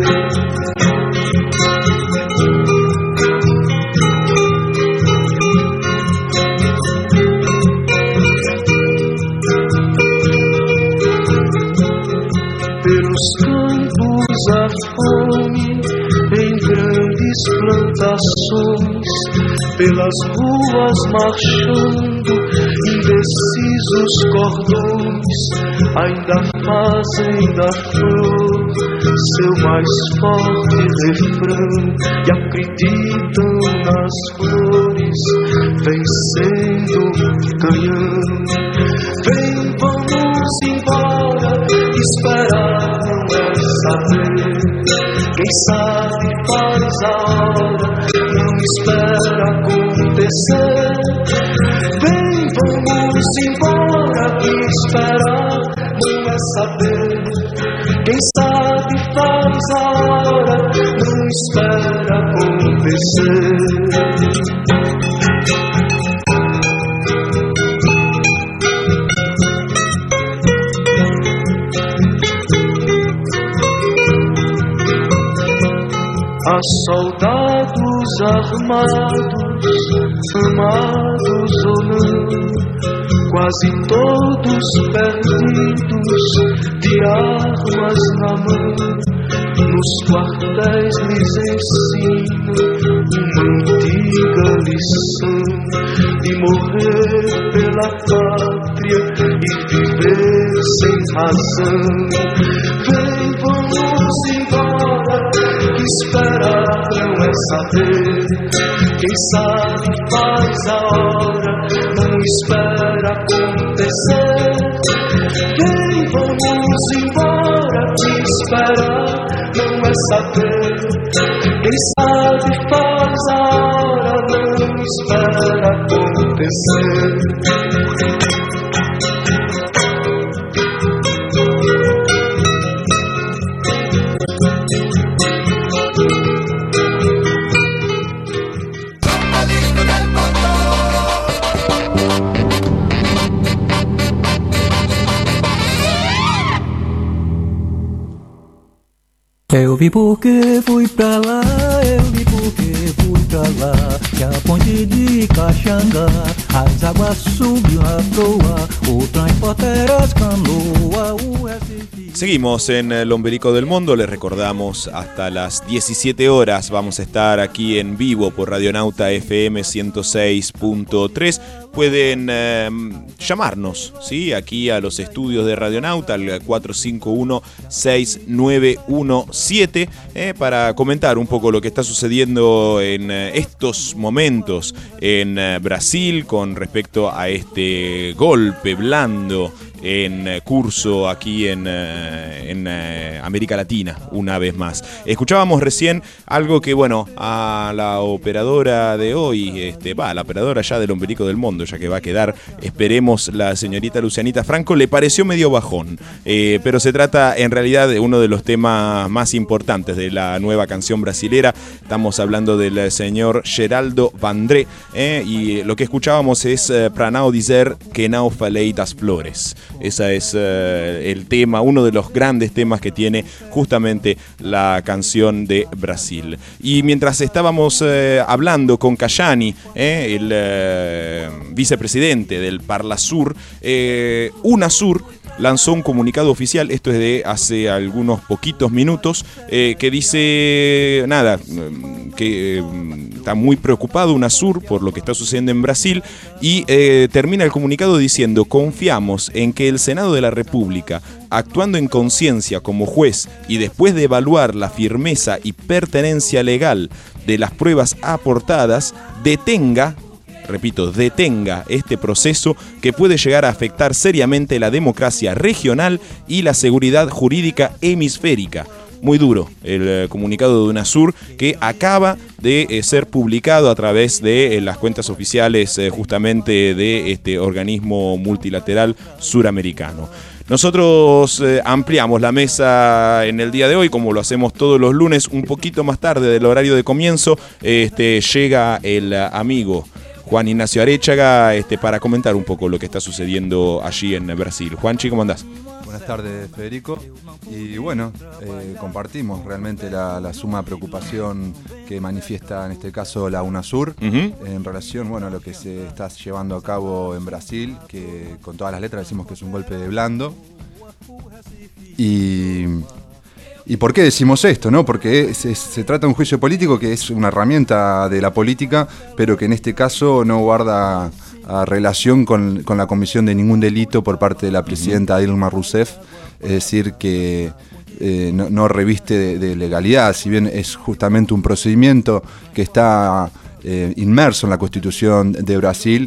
Pelos campos a fome em grandes plantações, pelas ruas marchando, indecisos cordões ainda fazem da flor seu mais forte refrão e acreditam nas flores vencendo canhão. Vem, vamos embora, esperar não é saber. Quem sabe faz a hora, não espera acontecer. Vem, vamos embora, esperar não é saber. Quem sabe faz a hora, não espera acontecer. Há soldados armados, amados ou não, quase todos perdidos, de armas na mão. Nos quartéis lhes ensino uma antiga lição de morrer pela pátria e viver sem razão. Vem, vamos embora, que esperar não é saber. Quem sabe faz a hora, não espera acontecer. Vem, vamos embora, que esperar não é saber. Quem sabe faz a hora, não espera acontecer. Eu vi porque fui pra lá, eu vi porque fui pra lá, que a ponte de Caxangá, as águas subiu a proa, o transporte era as canoas, o Recife. Seguimos en el Ombelico del Mundo, les recordamos hasta las 17 horas vamos a estar aquí en vivo por Radionauta FM 106.3. Pueden llamarnos, ¿sí? Aquí a los estudios de Radionauta al 451-6917 para comentar un poco lo que está sucediendo en estos momentos en Brasil con respecto a este golpe blando en curso aquí en América Latina, una vez más. Escuchábamos recién algo que, bueno, a la operadora de hoy, la operadora ya del Ombelico del Mundo, ya que va a quedar, esperemos, la señorita Lucianita Franco, le pareció medio bajón, pero se trata en realidad de uno de los temas más importantes de la nueva canción brasilera. Estamos hablando del señor Geraldo Vandré, y lo que escuchábamos es Pra não dizer que não falei das flores. Ese es el tema, uno de los grandes temas que tiene justamente la canción de Brasil. Y mientras estábamos hablando con Cayani, el vicepresidente del Parlasur, UNASUR lanzó un comunicado oficial, esto es de hace algunos poquitos minutos, que dice, que está muy preocupado UNASUR por lo que está sucediendo en Brasil y termina el comunicado diciendo: confiamos en que el Senado de la República, actuando en conciencia como juez y después de evaluar la firmeza y pertenencia legal de las pruebas aportadas, detenga este proceso que puede llegar a afectar seriamente la democracia regional y la seguridad jurídica hemisférica. Muy duro el comunicado de UNASUR, que acaba de ser publicado a través de las cuentas oficiales justamente de este organismo multilateral suramericano. Nosotros ampliamos la mesa en el día de hoy, como lo hacemos todos los lunes, un poquito más tarde del horario de comienzo. Llega el amigo Juan Ignacio Arechaga para comentar un poco lo que está sucediendo allí en Brasil. Juanchi, ¿cómo andás? Buenas tardes, Federico. Y bueno, compartimos realmente la suma preocupación que manifiesta en este caso la UNASUR en relación a lo que se está llevando a cabo en Brasil, que con todas las letras decimos que es un golpe de blando. Y ¿Y por qué decimos esto? ¿No? Porque se trata de un juicio político que es una herramienta de la política, pero que en este caso no guarda relación con la comisión de ningún delito por parte de la presidenta Dilma Rousseff. Es decir, que no reviste de legalidad, si bien es justamente un procedimiento que está inmerso en la Constitución de Brasil.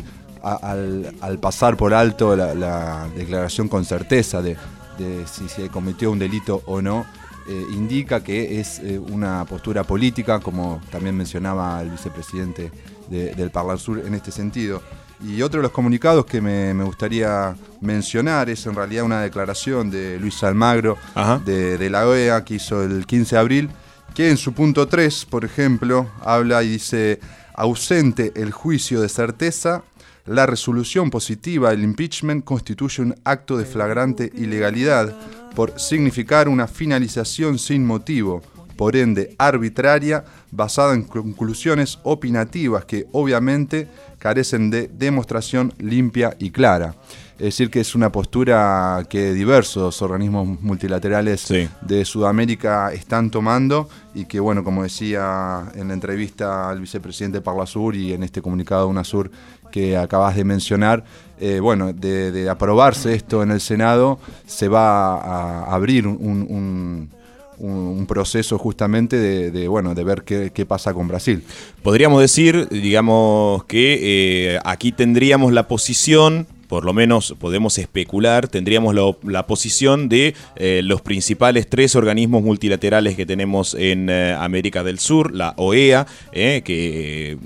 Al pasar por alto la declaración con certeza de si se cometió un delito o no, indica que es una postura política, como también mencionaba el vicepresidente del Parlasur en este sentido. Y otro de los comunicados que me gustaría mencionar es en realidad una declaración de Luis Almagro de la OEA que hizo el 15 de abril, que en su punto 3, por ejemplo, habla y dice: ausente el juicio de certeza, la resolución positiva del impeachment constituye un acto de flagrante ilegalidad por significar una finalización sin motivo, por ende arbitraria, basada en conclusiones opinativas que obviamente carecen de demostración limpia y clara. Es decir, que es una postura que diversos organismos multilaterales de Sudamérica están tomando y que, bueno, como decía en la entrevista al vicepresidente Parlasur y en este comunicado de UNASUR que acabas de mencionar, bueno, de aprobarse esto en el Senado, se va a abrir un proceso justamente de ver qué pasa con Brasil. Podríamos decir, digamos, que aquí tendríamos la posición, por lo menos podemos especular, tendríamos la posición de los principales 3 organismos multilaterales que tenemos en América del Sur, la OEA, que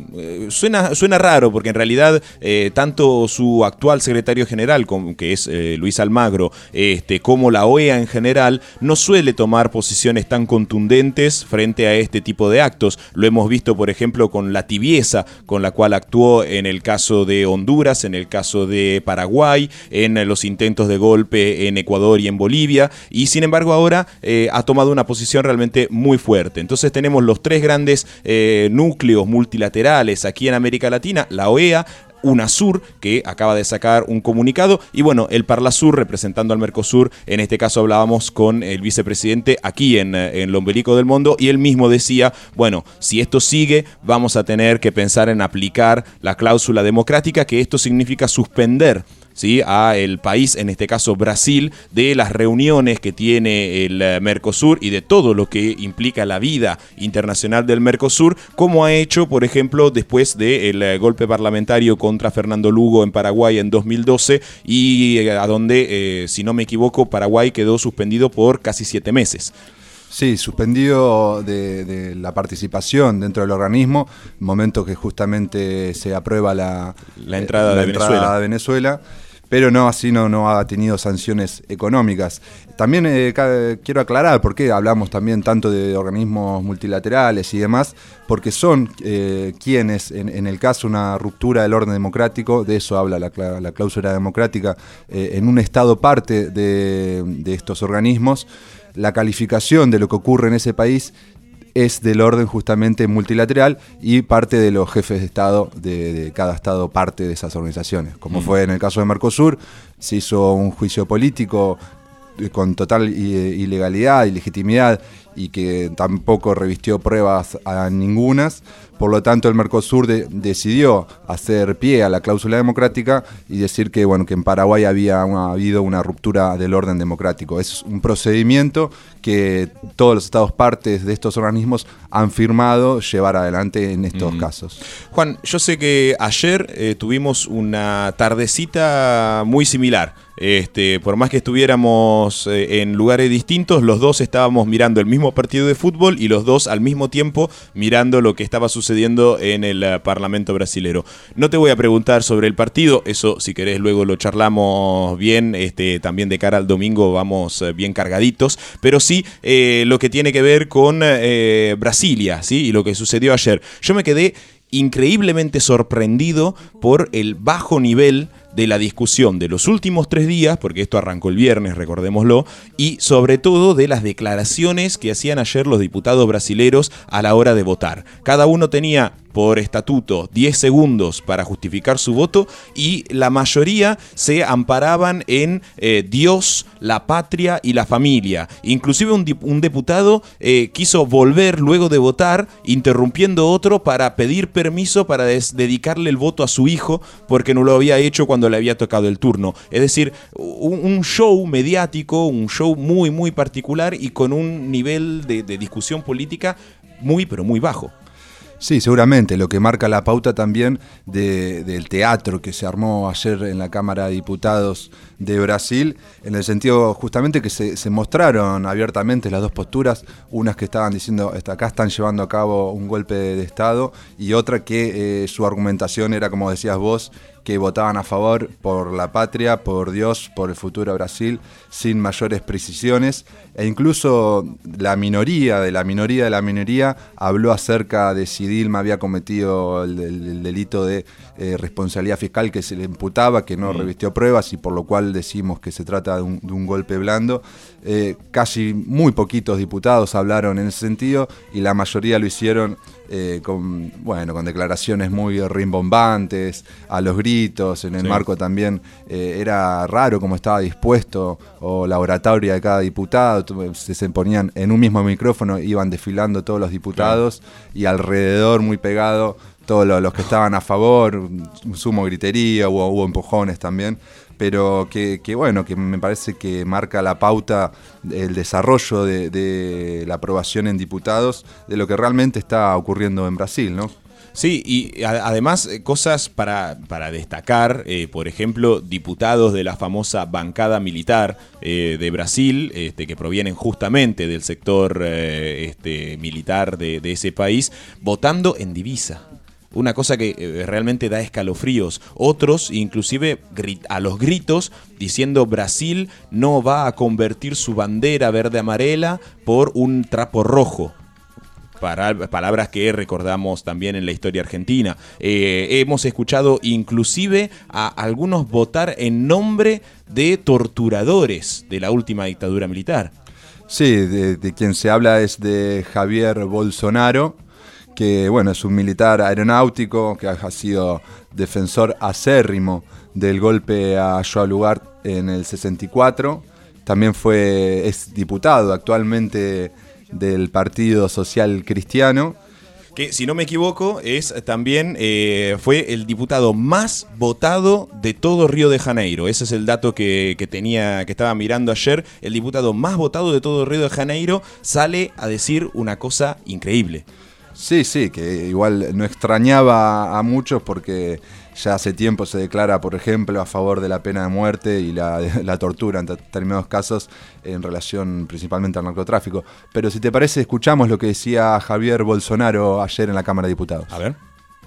suena raro porque en realidad tanto su actual secretario general, que es Luis Almagro, como la OEA en general, no suele tomar posiciones tan contundentes frente a este tipo de actos. Lo hemos visto, por ejemplo, con la tibieza con la cual actuó en el caso de Honduras, en el caso de Paraguay, en los intentos de golpe en Ecuador y en Bolivia, y sin embargo ahora ha tomado una posición realmente muy fuerte. Entonces tenemos los 3 grandes núcleos multilaterales aquí en América Latina: la OEA, UNASUR, que acaba de sacar un comunicado, y bueno, el Parlasur representando al Mercosur. En este caso hablábamos con el vicepresidente aquí en Lo Ombelico del Mundo, y él mismo decía, bueno, si esto sigue, vamos a tener que pensar en aplicar la cláusula democrática, que esto significa suspender, ¿sí?, a el país, en este caso Brasil, de las reuniones que tiene el Mercosur y de todo lo que implica la vida internacional del Mercosur, como ha hecho, por ejemplo, después del golpe parlamentario contra Fernando Lugo en Paraguay en 2012, y a donde, si no me equivoco, Paraguay quedó suspendido por casi 7 meses. Sí, suspendido de la participación dentro del organismo, momento que justamente se aprueba la entrada de Venezuela. Pero no, así no ha tenido sanciones económicas. También quiero aclarar por qué hablamos también tanto de organismos multilaterales y demás, porque son quienes, en el caso de una ruptura del orden democrático, de eso habla la cláusula democrática, en un estado parte de estos organismos, la calificación de lo que ocurre en ese país es del orden justamente multilateral, y parte de los jefes de Estado de cada Estado parte de esas organizaciones. Como fue en el caso de Mercosur, se hizo un juicio político con total ilegalidad y legitimidad, y que tampoco revistió pruebas a ningunas. Por lo tanto, el Mercosur decidió hacer pie a la cláusula democrática y decir que, bueno, que en Paraguay había habido una ruptura del orden democrático. Es un procedimiento que todos los estados partes de estos organismos han firmado llevar adelante en estos casos. Juan, yo sé que ayer tuvimos una tardecita muy similar. Por más que estuviéramos en lugares distintos, los dos estábamos mirando el mismo partido de fútbol y los dos al mismo tiempo mirando lo que estaba sucediendo en el Parlamento brasilero. No te voy a preguntar sobre el partido, eso si querés luego lo charlamos bien, también de cara al domingo vamos bien cargaditos, pero sí lo que tiene que ver con Brasilia, ¿sí?, y lo que sucedió ayer. Yo me quedé increíblemente sorprendido por el bajo nivel de la discusión de los últimos 3 días, porque esto arrancó el viernes, recordémoslo, y sobre todo de las declaraciones que hacían ayer los diputados brasileros a la hora de votar. Cada uno tenía por estatuto 10 segundos para justificar su voto y la mayoría se amparaban en Dios, la patria y la familia. Inclusive un diputado quiso volver luego de votar, interrumpiendo otro para pedir permiso para dedicarle el voto a su hijo porque no lo había hecho cuando le había tocado el turno. Es decir, un show mediático, un show muy muy particular y con un nivel de discusión política muy pero muy bajo. Sí, seguramente, lo que marca la pauta también del teatro que se armó ayer en la Cámara de Diputados de Brasil, en el sentido justamente que se mostraron abiertamente las dos posturas, unas que estaban diciendo acá están llevando a cabo un golpe de Estado y otra que su argumentación era, como decías vos, que votaban a favor por la patria, por Dios, por el futuro de Brasil, sin mayores precisiones, e incluso la minoría de la minoría habló acerca de si Dilma había cometido el delito de responsabilidad fiscal que se le imputaba, que no revistió pruebas y por lo cual decimos que se trata de un golpe blando. Casi muy poquitos diputados hablaron en ese sentido y la mayoría lo hicieron con declaraciones muy rimbombantes, a los gritos, en el marco también era raro cómo estaba dispuesto o la oratoria de cada diputado, se ponían en un mismo micrófono, iban desfilando todos los diputados y alrededor muy pegado todos los que estaban a favor, un sumo gritería, hubo empujones también, pero que me parece que marca la pauta el desarrollo de la aprobación en diputados de lo que realmente está ocurriendo en Brasil, ¿no? Sí, y además cosas para destacar, por ejemplo, diputados de la famosa bancada militar de Brasil, que provienen justamente del sector militar de ese país, votando en divisa. Una cosa que realmente da escalofríos. Otros, inclusive a los gritos, diciendo Brasil no va a convertir su bandera verde-amarela por un trapo rojo. Palabras que recordamos también en la historia argentina. Hemos escuchado inclusive a algunos votar en nombre de torturadores de la última dictadura militar. Sí, de quien se habla es de Javier Bolsonaro, que es un militar aeronáutico que ha sido defensor acérrimo del golpe a João Lugart en el 64. También es diputado actualmente del Partido Social Cristiano. Que, si no me equivoco, también fue el diputado más votado de todo Río de Janeiro. Ese es el dato que estaba mirando ayer. El diputado más votado de todo Río de Janeiro sale a decir una cosa increíble. Sí, que igual no extrañaba a muchos porque ya hace tiempo se declara, por ejemplo, a favor de la pena de muerte y la tortura en determinados casos en relación principalmente al narcotráfico. Pero si te parece, escuchamos lo que decía Javier Bolsonaro ayer en la Cámara de Diputados. A ver.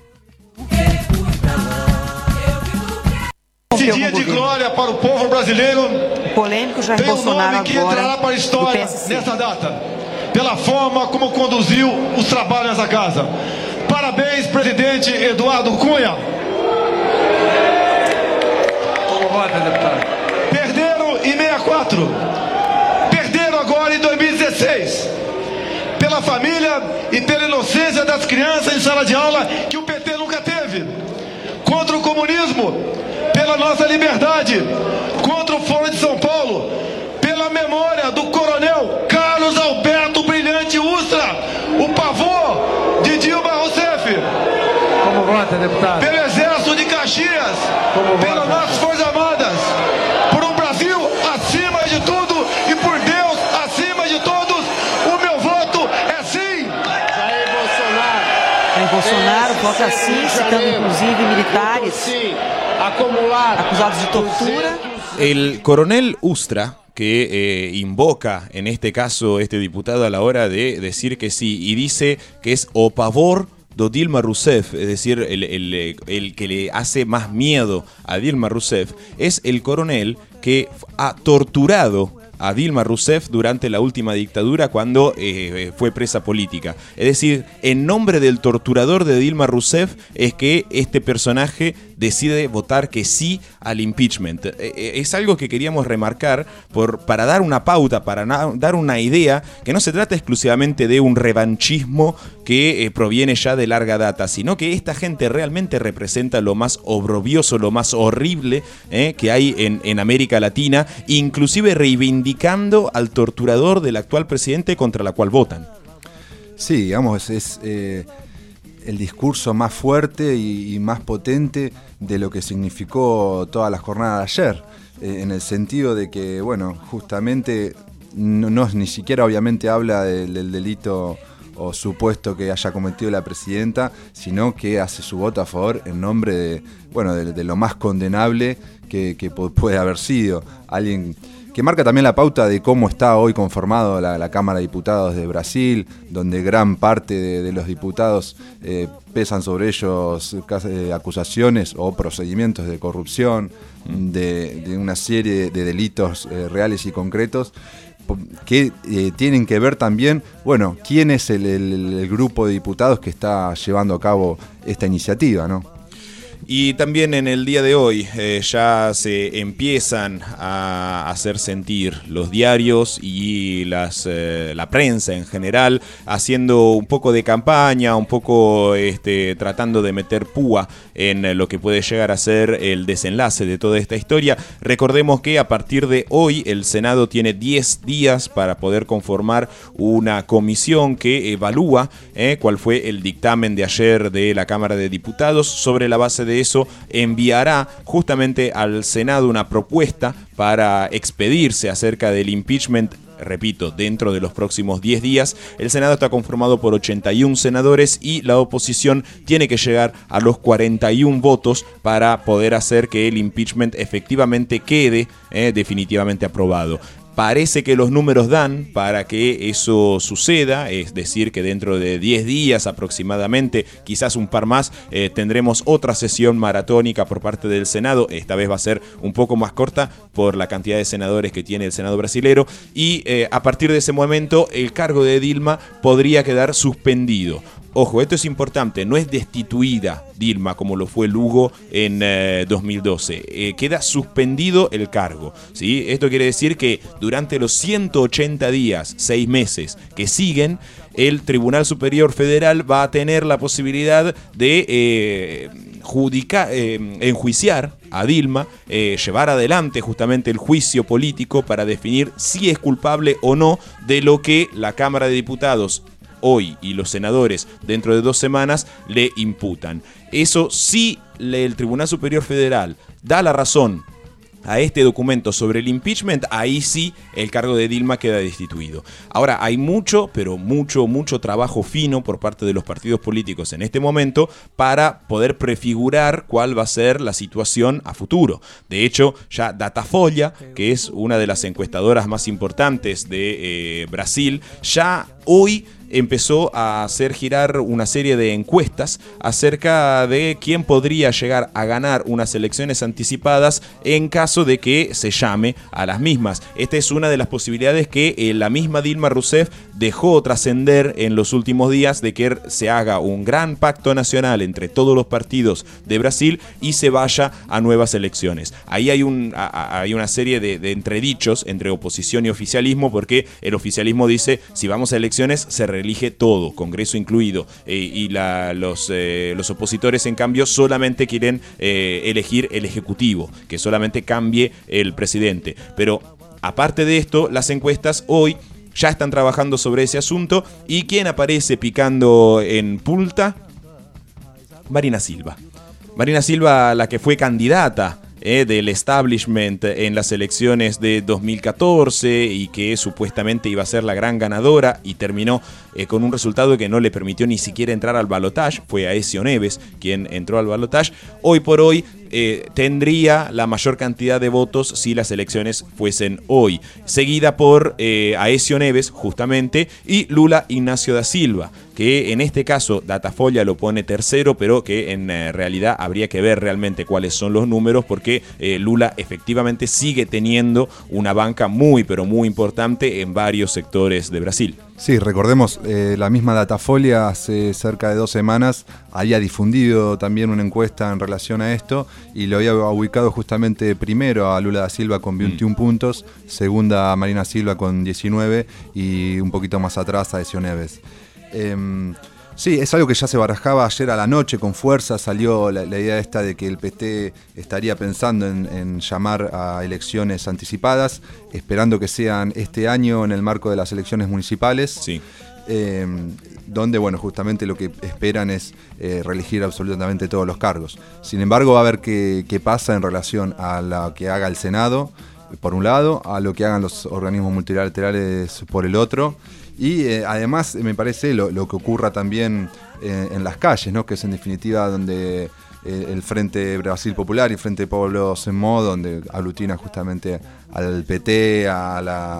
Esse dia de glória para o povo brasileiro polêmico Jair tem um Bolsonaro nome que entrará para a história nessa data, pela forma como conduziu os trabalhos nessa casa. Parabéns, presidente Eduardo Cunha. Como vota, deputado? Perderam em 64. Perderam agora em 2016. Pela família e pela inocência das crianças em sala de aula que o PT nunca teve. Contra o comunismo, pela nossa liberdade. Contra o Foro de São Paulo, pela memória do coronel Carlos Alberto Brilhante Ustra, o pavor de Dilma Rousseff. Como vota, deputado? Pelo Exército de Caxias, pelas nossas Forças Armadas, por um Brasil acima de tudo e por Deus acima de todos, o meu voto é sim. Jair Bolsonaro. Jair Bolsonaro vota sim, citando inclusive militares acusados de tortura. El coronel Ustra, que invoca en este caso este diputado a la hora de decir que sí, y dice que es o pavor do Dilma Rousseff, es decir, el que le hace más miedo a Dilma Rousseff, es el coronel que ha torturado a Dilma Rousseff durante la última dictadura cuando fue presa política. Es decir, en nombre del torturador de Dilma Rousseff es que este personaje decide votar que sí al impeachment. Es algo que queríamos remarcar para dar una pauta, para dar una idea, que no se trata exclusivamente de un revanchismo que proviene ya de larga data, sino que esta gente realmente representa lo más obrobioso, lo más horrible que hay en América Latina, inclusive reivindicando al torturador del actual presidente contra la cual votan. Sí, digamos, es el discurso más fuerte y más potente de lo que significó toda la jornada de ayer, en el sentido de que, bueno, justamente no ni siquiera obviamente habla del delito o supuesto que haya cometido la presidenta, sino que hace su voto a favor en nombre de lo más condenable que puede haber sido. Alguien que marca también la pauta de cómo está hoy conformado la Cámara de Diputados de Brasil, donde gran parte de los diputados pesan sobre ellos acusaciones o procedimientos de corrupción, de una serie de delitos reales y concretos, que tienen que ver también, bueno, quién es el grupo de diputados que está llevando a cabo esta iniciativa, ¿no? Y también en el día de hoy ya se empiezan a hacer sentir los diarios y la prensa en general, haciendo un poco de campaña, un poco tratando de meter púa en lo que puede llegar a ser el desenlace de toda esta historia. Recordemos que a partir de hoy el Senado tiene 10 días para poder conformar una comisión que evalúa cuál fue el dictamen de ayer de la Cámara de Diputados. Sobre la base de eso enviará justamente al Senado una propuesta para expedirse acerca del impeachment. Repito, dentro de los próximos 10 días. El Senado está conformado por 81 senadores y la oposición tiene que llegar a los 41 votos para poder hacer que el impeachment efectivamente quede definitivamente aprobado. Parece que los números dan para que eso suceda, es decir, que dentro de 10 días aproximadamente, quizás un par más, tendremos otra sesión maratónica por parte del Senado. Esta vez va a ser un poco más corta por la cantidad de senadores que tiene el Senado brasilero, y a partir de ese momento el cargo de Dilma podría quedar suspendido. Ojo, esto es importante, no es destituida Dilma como lo fue Lugo en 2012, queda suspendido el cargo, ¿sí? Esto quiere decir que durante los 180 días, 6 meses que siguen, el Tribunal Superior Federal va a tener la posibilidad de enjuiciar a Dilma, llevar adelante justamente el juicio político para definir si es culpable o no de lo que la Cámara de Diputados hoy y los senadores dentro de 2 semanas le imputan. Eso sí, el Tribunal Superior Federal da la razón a este documento sobre el impeachment, ahí sí el cargo de Dilma queda destituido. Ahora, hay mucho, pero mucho trabajo fino por parte de los partidos políticos en este momento para poder prefigurar cuál va a ser la situación a futuro. De hecho, ya Datafolha, que es una de las encuestadoras más importantes de Brasil, ya hoy empezó a hacer girar una serie de encuestas acerca de quién podría llegar a ganar unas elecciones anticipadas en caso de que se llame a las mismas. Esta es una de las posibilidades que la misma Dilma Rousseff dejó trascender en los últimos días, de que se haga un gran pacto nacional entre todos los partidos de Brasil y se vaya a nuevas elecciones. Ahí hay una serie de entredichos entre oposición y oficialismo, porque el oficialismo dice, si vamos a elecciones se reelige todo, Congreso incluido, y los opositores en cambio solamente quieren elegir el Ejecutivo, que solamente cambie el presidente. Pero aparte de esto, las encuestas hoy ya están trabajando sobre ese asunto, y ¿quién aparece picando en punta? Marina Silva. Marina Silva, la que fue candidata del establishment en las elecciones de 2014 y que supuestamente iba a ser la gran ganadora, y terminó con un resultado que no le permitió ni siquiera entrar al balotaje. Fue Aécio Neves quien entró al balotaje. Hoy por hoy tendría la mayor cantidad de votos si las elecciones fuesen hoy, seguida por Aécio Neves justamente y Lula Ignacio da Silva, que en este caso Datafolha lo pone tercero, pero que en realidad habría que ver realmente cuáles son los números, porque Lula efectivamente sigue teniendo una banca muy pero muy importante en varios sectores de Brasil. Sí, recordemos, la misma Datafolia hace cerca de 2 semanas había difundido también una encuesta en relación a esto y lo había ubicado justamente primero a Lula da Silva con 21 puntos, segunda a Marina Silva con 19 y un poquito más atrás a Aécio Neves. Sí, es algo que ya se barajaba ayer a la noche con fuerza, salió la idea esta de que el PT estaría pensando en llamar a elecciones anticipadas, esperando que sean este año en el marco de las elecciones municipales. Sí. Donde, bueno, justamente lo que esperan es reelegir absolutamente todos los cargos. Sin embargo, va a ver qué pasa en relación a lo que haga el Senado, por un lado, a lo que hagan los organismos multilaterales por el otro. Y además me parece lo que ocurra también en las calles, ¿no? Que es en definitiva donde el Frente Brasil Popular y el Frente Pueblo Sem Modo, donde aglutina justamente al PT, a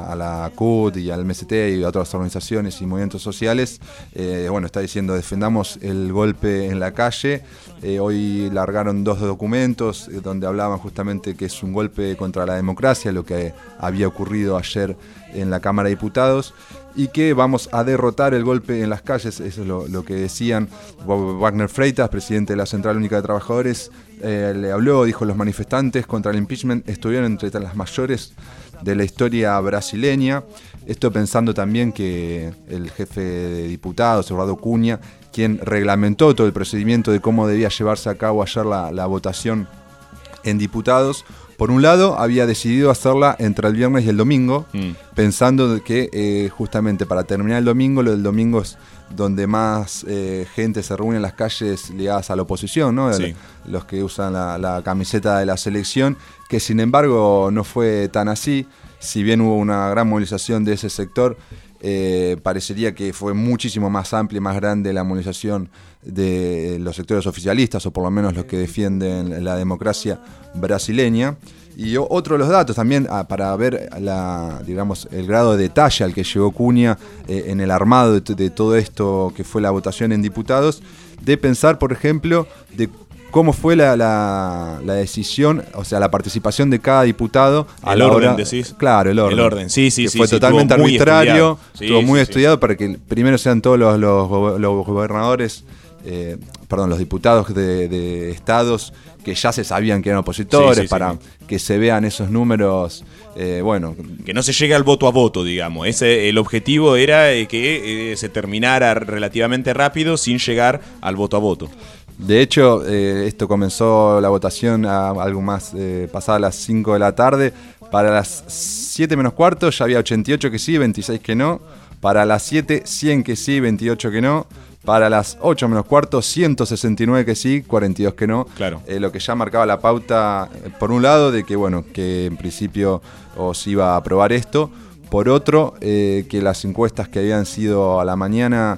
la CUT y al MST y a otras organizaciones y movimientos sociales, bueno, está diciendo defendamos el golpe en la calle. Hoy largaron 2 documentos donde hablaban justamente que es un golpe contra la democracia, lo que había ocurrido ayer en la Cámara de Diputados, y que vamos a derrotar el golpe en las calles. Eso es lo que decían. Wagner Freitas, presidente de la Central Única de Trabajadores, le habló, dijo: los manifestantes contra el impeachment estuvieron entre las mayores de la historia brasileña. Esto pensando también que el jefe de diputados, Eduardo Cunha, quien reglamentó todo el procedimiento de cómo debía llevarse a cabo ayer la votación en diputados, por un lado había decidido hacerla entre el viernes y el domingo, pensando que justamente para terminar el domingo, lo del domingo es donde más gente se reúne en las calles ligadas a la oposición, ¿no? Sí. Los que usan la camiseta de la selección, que sin embargo no fue tan así. Si bien hubo una gran movilización de ese sector, parecería que fue muchísimo más amplia y más grande la movilización de los sectores oficialistas, o por lo menos los que defienden la democracia brasileña. Y otro de los datos también, para ver digamos, el grado de detalle al que llegó Cunha en el armado de todo esto que fue la votación en diputados, de pensar, por ejemplo, de cómo fue la decisión, o sea, la participación de cada diputado. El orden, decís. Claro, el orden. El orden, sí. Fue totalmente arbitrario, estuvo muy estudiado estudiado para que primero sean todos los gobernadores, los diputados de estados que ya se sabían que eran opositores, para que se vean esos números, que no se llegue al voto a voto, digamos. El objetivo era que se terminara relativamente rápido sin llegar al voto a voto. De hecho, esto comenzó la votación a algo más pasada las 5 de la tarde. Para las 7 menos cuarto ya había 88 que sí, 26 que no. Para las 7, 100 que sí, 28 que no. Para las 8 menos cuarto, 169 que sí, 42 que no. Claro. Lo que ya marcaba la pauta, por un lado, de que, que en principio se iba a aprobar esto. Por otro, que las encuestas que habían sido a la mañana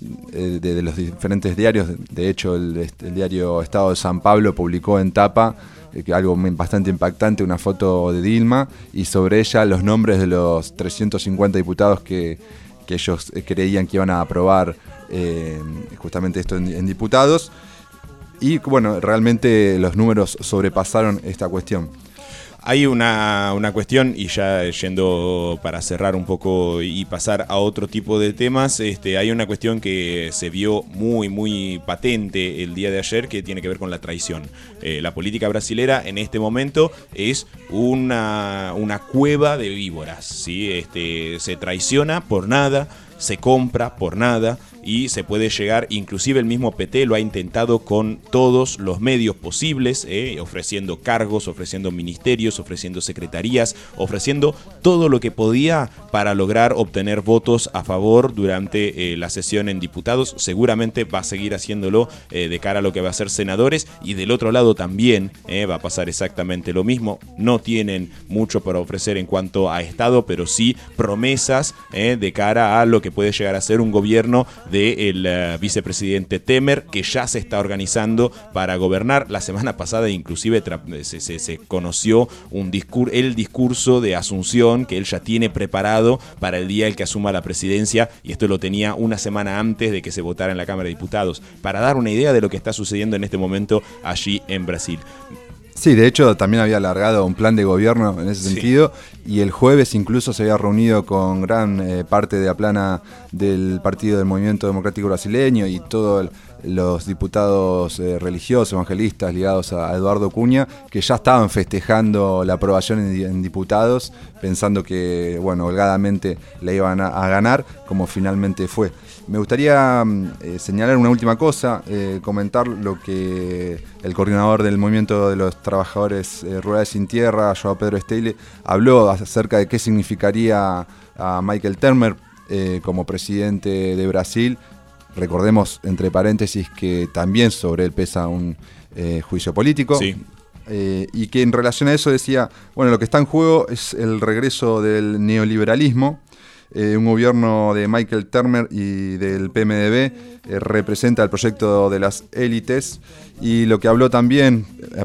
de los diferentes diarios, de hecho el diario Estado de San Pablo publicó en tapa algo bastante impactante, una foto de Dilma, y sobre ella los nombres de los 350 diputados que ellos creían que iban a aprobar justamente esto en diputados. Y realmente los números sobrepasaron esta cuestión. Hay una cuestión, y ya yendo para cerrar un poco y pasar a otro tipo de temas, hay una cuestión que se vio muy, muy patente el día de ayer, que tiene que ver con la traición. La política brasilera en este momento es una cueva de víboras, ¿sí? Se traiciona por nada, se compra por nada, y se puede llegar, inclusive el mismo PT lo ha intentado con todos los medios posibles, ofreciendo cargos, ofreciendo ministerios, ofreciendo secretarías, ofreciendo todo lo que podía para lograr obtener votos a favor durante la sesión en diputados. Seguramente va a seguir haciéndolo de cara a lo que va a ser senadores, y del otro lado también va a pasar exactamente lo mismo. No tienen mucho para ofrecer en cuanto a Estado, pero sí promesas de cara a lo que puede llegar a ser un gobierno del vicepresidente Temer, que ya se está organizando para gobernar. La semana pasada inclusive se conoció el discurso de Asunción que él ya tiene preparado para el día en que asuma la presidencia, y esto lo tenía una semana antes de que se votara en la Cámara de Diputados, para dar una idea de lo que está sucediendo en este momento allí en Brasil. Sí, de hecho también había alargado un plan de gobierno en ese sentido, y el jueves incluso se había reunido con gran parte de la plana del Partido del Movimiento Democrático Brasileño y todos los diputados religiosos, evangelistas ligados a Eduardo Cunha, que ya estaban festejando la aprobación en diputados, pensando que, bueno, holgadamente la iban a ganar, como finalmente fue. Me gustaría señalar una última cosa, comentar lo que el coordinador del Movimiento de los Trabajadores Rurales Sin Tierra, João Pedro Steile, habló acerca de qué significaría a Michel Temer como presidente de Brasil. Recordemos, entre paréntesis, que también sobre él pesa un juicio político. Sí. Y que en relación a eso decía, bueno, lo que está en juego es el regreso del neoliberalismo. Un gobierno de Michel Temer y del PMDB representa el proyecto de las élites, y lo que habló también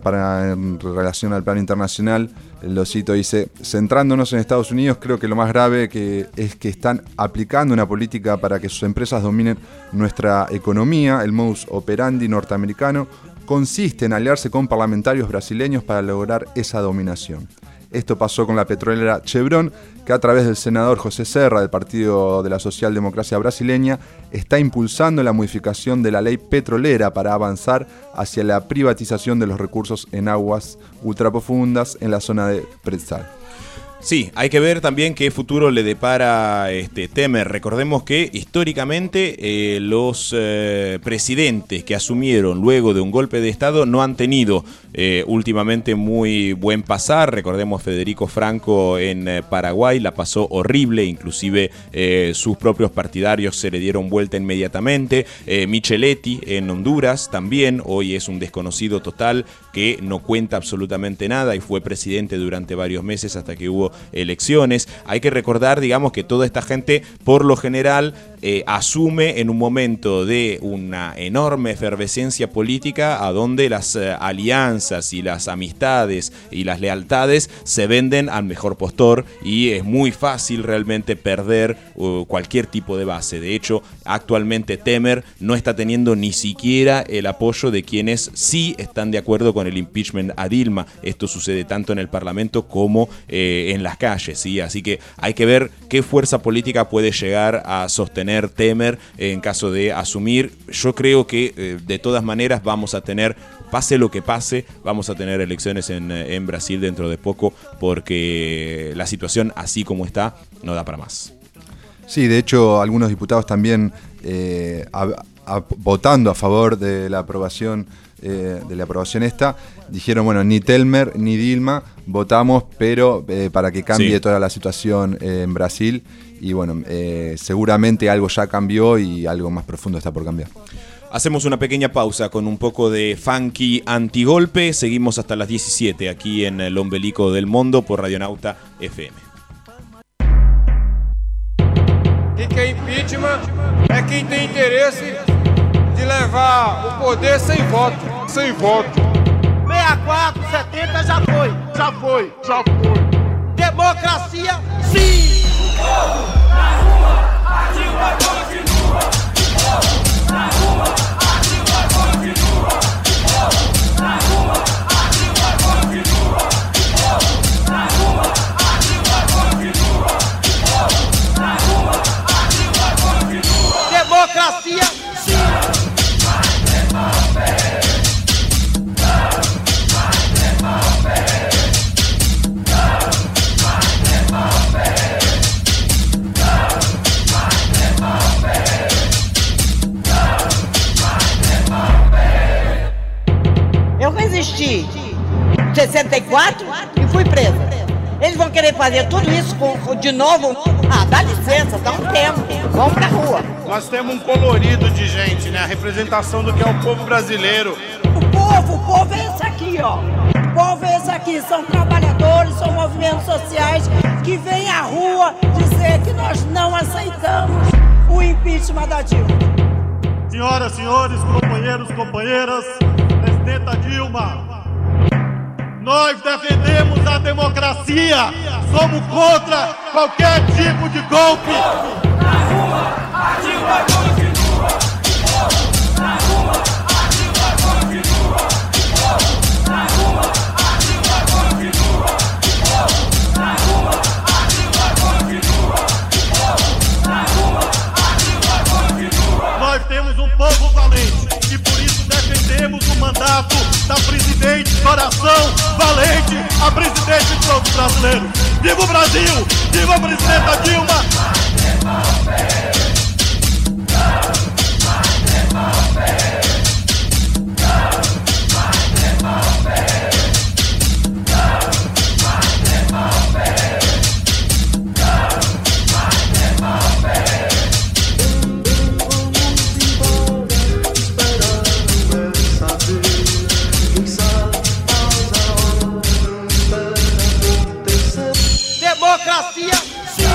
en relación al plano internacional, lo cito, dice: centrándonos en Estados Unidos, creo que lo más grave es que están aplicando una política para que sus empresas dominen nuestra economía. El modus operandi norteamericano consiste en aliarse con parlamentarios brasileños para lograr esa dominación. Esto pasó con la petrolera Chevron, que a través del senador José Serra, del Partido de la Socialdemocracia Brasileña, está impulsando la modificación de la ley petrolera para avanzar hacia la privatización de los recursos en aguas ultraprofundas en la zona de Pré-Sal. Sí, hay que ver también qué futuro le depara Temer. Recordemos que históricamente los presidentes que asumieron luego de un golpe de Estado no han tenido últimamente muy buen pasar. Recordemos Federico Franco en Paraguay, la pasó horrible, inclusive sus propios partidarios se le dieron vuelta inmediatamente. Micheletti en Honduras también, hoy es un desconocido total que no cuenta absolutamente nada y fue presidente durante varios meses hasta que hubo elecciones. Hay que recordar, digamos, que toda esta gente por lo general asume en un momento de una enorme efervescencia política a donde las alianzas y las amistades y las lealtades se venden al mejor postor y es muy fácil realmente perder cualquier tipo de base. De hecho, actualmente Temer no está teniendo ni siquiera el apoyo de quienes sí están de acuerdo con el impeachment a Dilma. Esto sucede tanto en el Parlamento como en las calles, ¿sí? Así que hay que ver qué fuerza política puede llegar a sostener Temer en caso de asumir. Yo creo que de todas maneras vamos a tener, pase lo que pase, vamos a tener elecciones en Brasil dentro de poco, porque la situación así como está no da para más. Sí, de hecho algunos diputados también votando a favor de la aprobación esta, dijeron, bueno, ni Temer ni Dilma votamos, pero para que cambie toda la situación en Brasil. Y bueno, seguramente algo ya cambió y algo más profundo está por cambiar. Hacemos una pequeña pausa con un poco de funky antigolpe. Seguimos hasta las 17 aquí en el Ombelico del Mundo por Radionauta FM. E que impeachment é quem tem interesse de levar o poder sem voto. Sem voto. 64, 70 já foi. Já foi. Já foi. Democracia, sim! O povo na rua, a Dilma continua. O povo na rua, a Dilma continua. O povo na rua, a Dilma continua. O povo na rua, a Dilma continua. O povo na rua, a Dilma continua. Democracia, sim! Eu resisti 64 e fui presa. Eles vão querer fazer tudo isso de novo? Ah, dá licença, dá um tempo. Vamos pra rua. Nós temos um colorido de gente, né? A representação do que é o povo brasileiro. O povo é esse aqui, ó. O povo é esse aqui. São trabalhadores, são movimentos sociais que vêm à rua dizer que nós não aceitamos o impeachment da Dilma. Senhoras, senhores, companheiros, companheiras, presidenta Dilma, nós defendemos a democracia, somos contra qualquer tipo de golpe. Na rua, a Dilma continua. Na rua, a Dilma continua. Na rua, a Viva o Brasil! Viva a presidenta Dilma! Democracia, sim!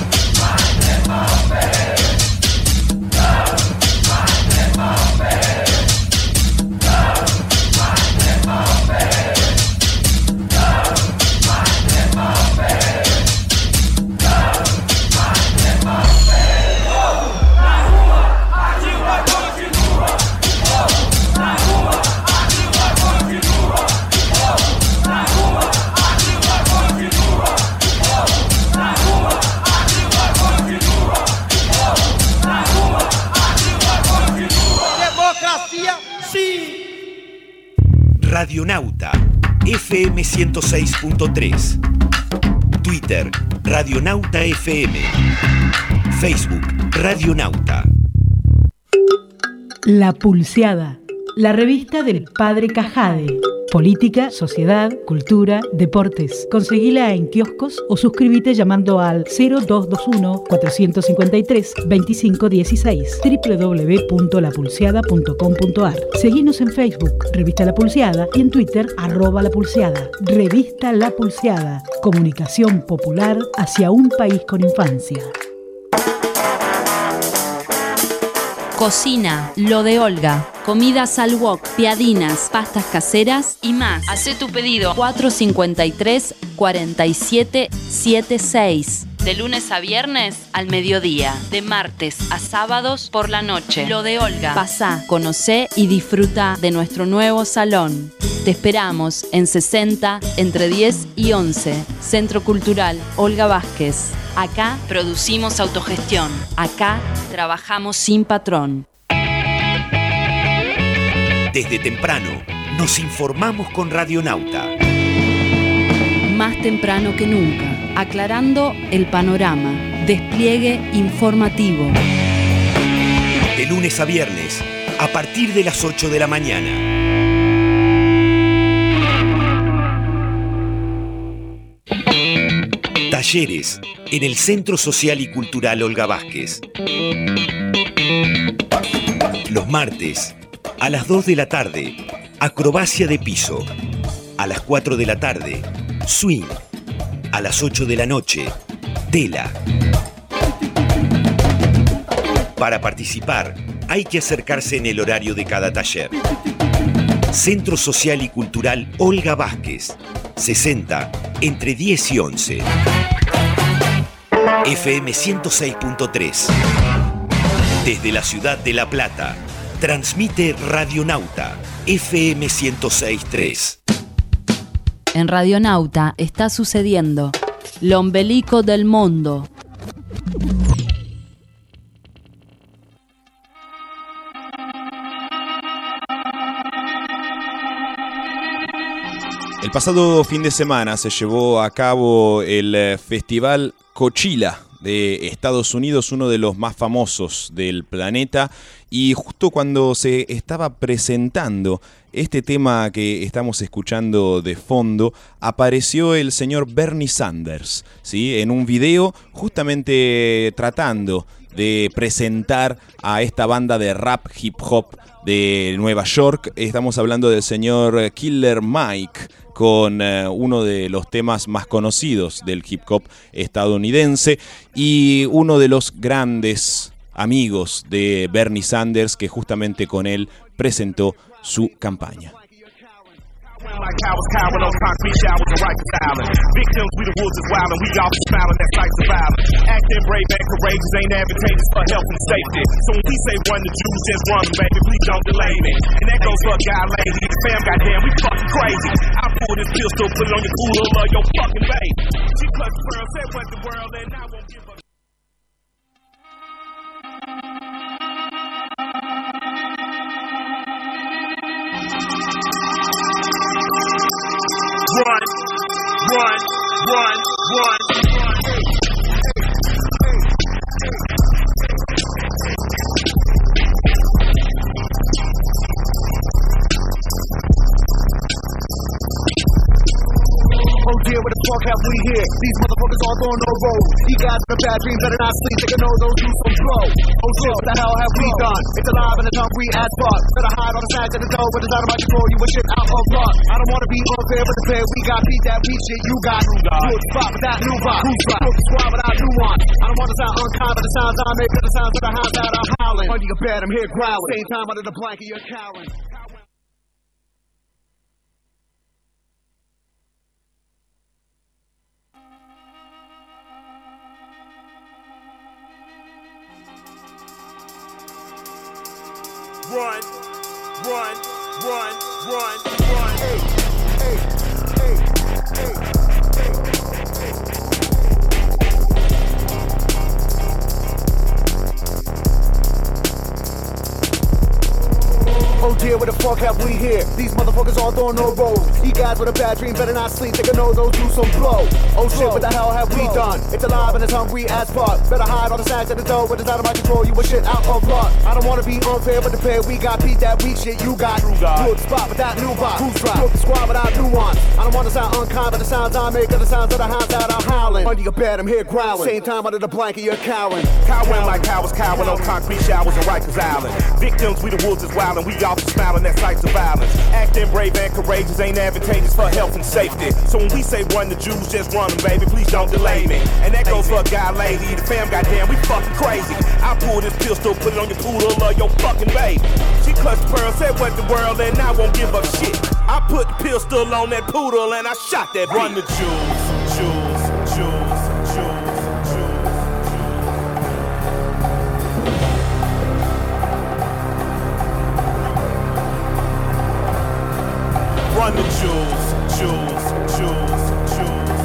Radionauta FM 106.3, Twitter Radionauta FM, Facebook Radionauta. La Pulseada, la revista del Padre Cajade. Política, sociedad, cultura, deportes. Conseguila en kioscos o suscríbete llamando al 0221-453-2516 www.lapulseada.com.ar. Seguinos en Facebook, Revista La Pulseada, y en Twitter, @lapulseada. Revista La Pulseada. Comunicación popular hacia un país con infancia. Cocina, lo de Olga. Comidas al wok, piadinas, pastas caseras y más. Hacé tu pedido 453-4776. De lunes a viernes al mediodía. De martes a sábados por la noche. Lo de Olga. Pasá, conocé y disfruta de nuestro nuevo salón. Te esperamos en 60, entre 10 y 11. Centro Cultural Olga Vázquez. Acá producimos autogestión. Acá trabajamos sin patrón. Desde temprano nos informamos con Radionauta. Más temprano que nunca, aclarando el panorama. Despliegue informativo. De lunes a viernes, a partir de las 8 de la mañana. Talleres en el Centro Social y Cultural Olga Vázquez. Los martes, a las 2 de la tarde, acrobacia de piso. A las 4 de la tarde, swing. A las 8 de la noche, tela. Para participar, hay que acercarse en el horario de cada taller. Centro Social y Cultural Olga Vázquez, 60, entre 10 y 11. FM 106.3. Desde la ciudad de La Plata, transmite Radionauta, FM 106.3. En Radionauta está sucediendo lo ombelico del mundo. El pasado fin de semana se llevó a cabo el Festival Coachella de Estados Unidos, uno de los más famosos del planeta, y justo cuando se estaba presentando este tema que estamos escuchando de fondo, apareció el señor Bernie Sanders, ¿sí? En un video justamente tratando de presentar a esta banda de rap hip hop de Nueva York. Estamos hablando del señor Killer Mike, con uno de los temas más conocidos del hip hop estadounidense y uno de los grandes amigos de Bernie Sanders, que justamente con él presentó su campaña. Like cowards cowering on concrete showers and righteous island. Victims, we the wolves is wild and we all smiling, that's types of violence. Acting brave and courageous ain't advantageous for health and safety. So when we say run the Jews, just run, baby, please don't delay me. And that goes for a guy lady, the fam, goddamn, we fucking crazy. I pull this pistol, put it on your cooler, love your fucking baby. She clutched the pearl, said what the world, and I won't give a... Run, run, run, Oh dear, what the fuck have we here? These motherfuckers all throwing no road. You guys with a bad dream better not sleep. They can know those do some blow. Oh shit, what the hell have we done? It's alive and it's hungry as fuck. Better hide on the sides of the door, but it's out of my control. You a shit out of luck. I don't wanna be unfair, but the fair we got beat that beat shit. You got good spot without new rock. Who's right? Good squad without nuance. I don't wanna sound unkind, but the sounds I make are the sounds of the house out I'm howling. Under your bed, I'm here growling. Same time under the blanket, you're cowering. Run, run, run, run, run. Hey, hey, hey, hey, hey, oh dear, what the fuck have we here? These motherfuckers all throwing no rolls. You guys with a bad dream better not sleep. They can know those do some blow. Oh shit, what the hell have we done? It's alive and it's hungry as fuck. Better hide all the sacks at the door, but it's out of my control. You a shit out of luck. I don't wanna be unfair, but the pair we got beat that weak shit. You got good spot without new box. Who's right? Good squad without nuance. I don't wanna sound unkind, but the sounds I make are the sounds of the hounds out I'm howling. Under your bed, I'm here growling. Same time under the blanket, you're cowering. Cowering like cowards, cowering on concrete showers in Rikers Island. Victims, we the wolves is wildin', we all smiling at sights of violence. Acting brave and courageous ain't advantageous for health and safety. So when we say run the Jews, just run them, baby, please don't delay me. And that goes for a guy, lady, the fam, goddamn, we fucking crazy. I pull this pistol, put it on your poodle or your fucking baby. She clutched the pearl, said what the world, and I won't give up shit. I put the pistol on that poodle and I shot that bitch. Run the Jews, Jews, Jews, Jews. Run the jewels, jewels, jewels, jewels,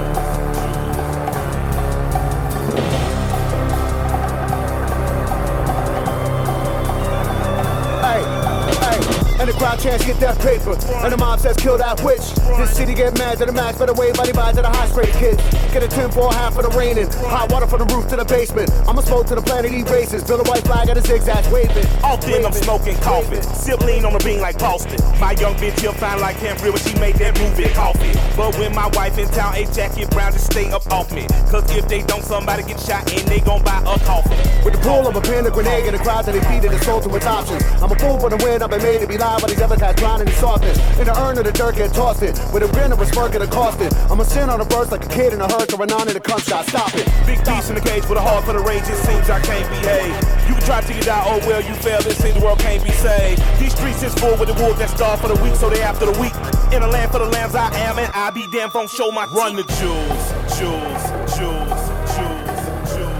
and the crowd chants get that paper. And the mob says kill that witch. This city get mad to the max, better wave body by to the high straight kids. Get a 10 for half of the raining. Hot water from the roof to the basement. I'ma smoke to the planet eat races. Build a white flag at a zigzag waving. Often I'm smoking coffee. Sip lean on the bean like Boston. My young bitch here fine like Cambria when she made that movie coffee. But when my wife in town, a jacket brown just stay up off me. Cause if they don't, somebody get shot and they gon' buy a coffin. With the pull of a pin, a grenade, and the crowd that they feed it, it's sold to its options. I'm a fool for the win, I've been made to be live, but these other guys drowning in softness. In the urn of the dirt, get tossed it. With a grin of a smirk and a costed. I'm a sin on a burst like a kid in a hearse or a non in a cum shot. Stop it. Big beast in the cage with a heart for the rage, it seems I can't behave. You can try to get out, oh well, you failed, it seems the world can't be saved. These streets is full with the wolves that starve for the weak, so they after the weak. In a land for the lambs I am, and I be damn phone show my run the jewels, jewels, jewels, jewels, jewels.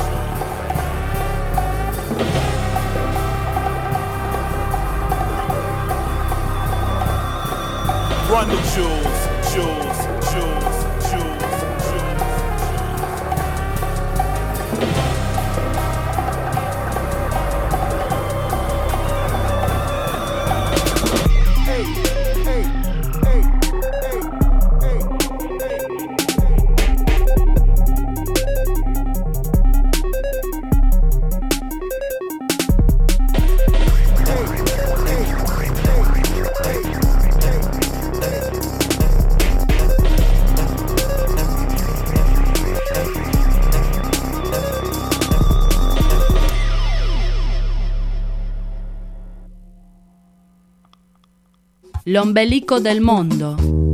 Run the jewels, jewels, jewels, jewels. L'ombelico del mondo.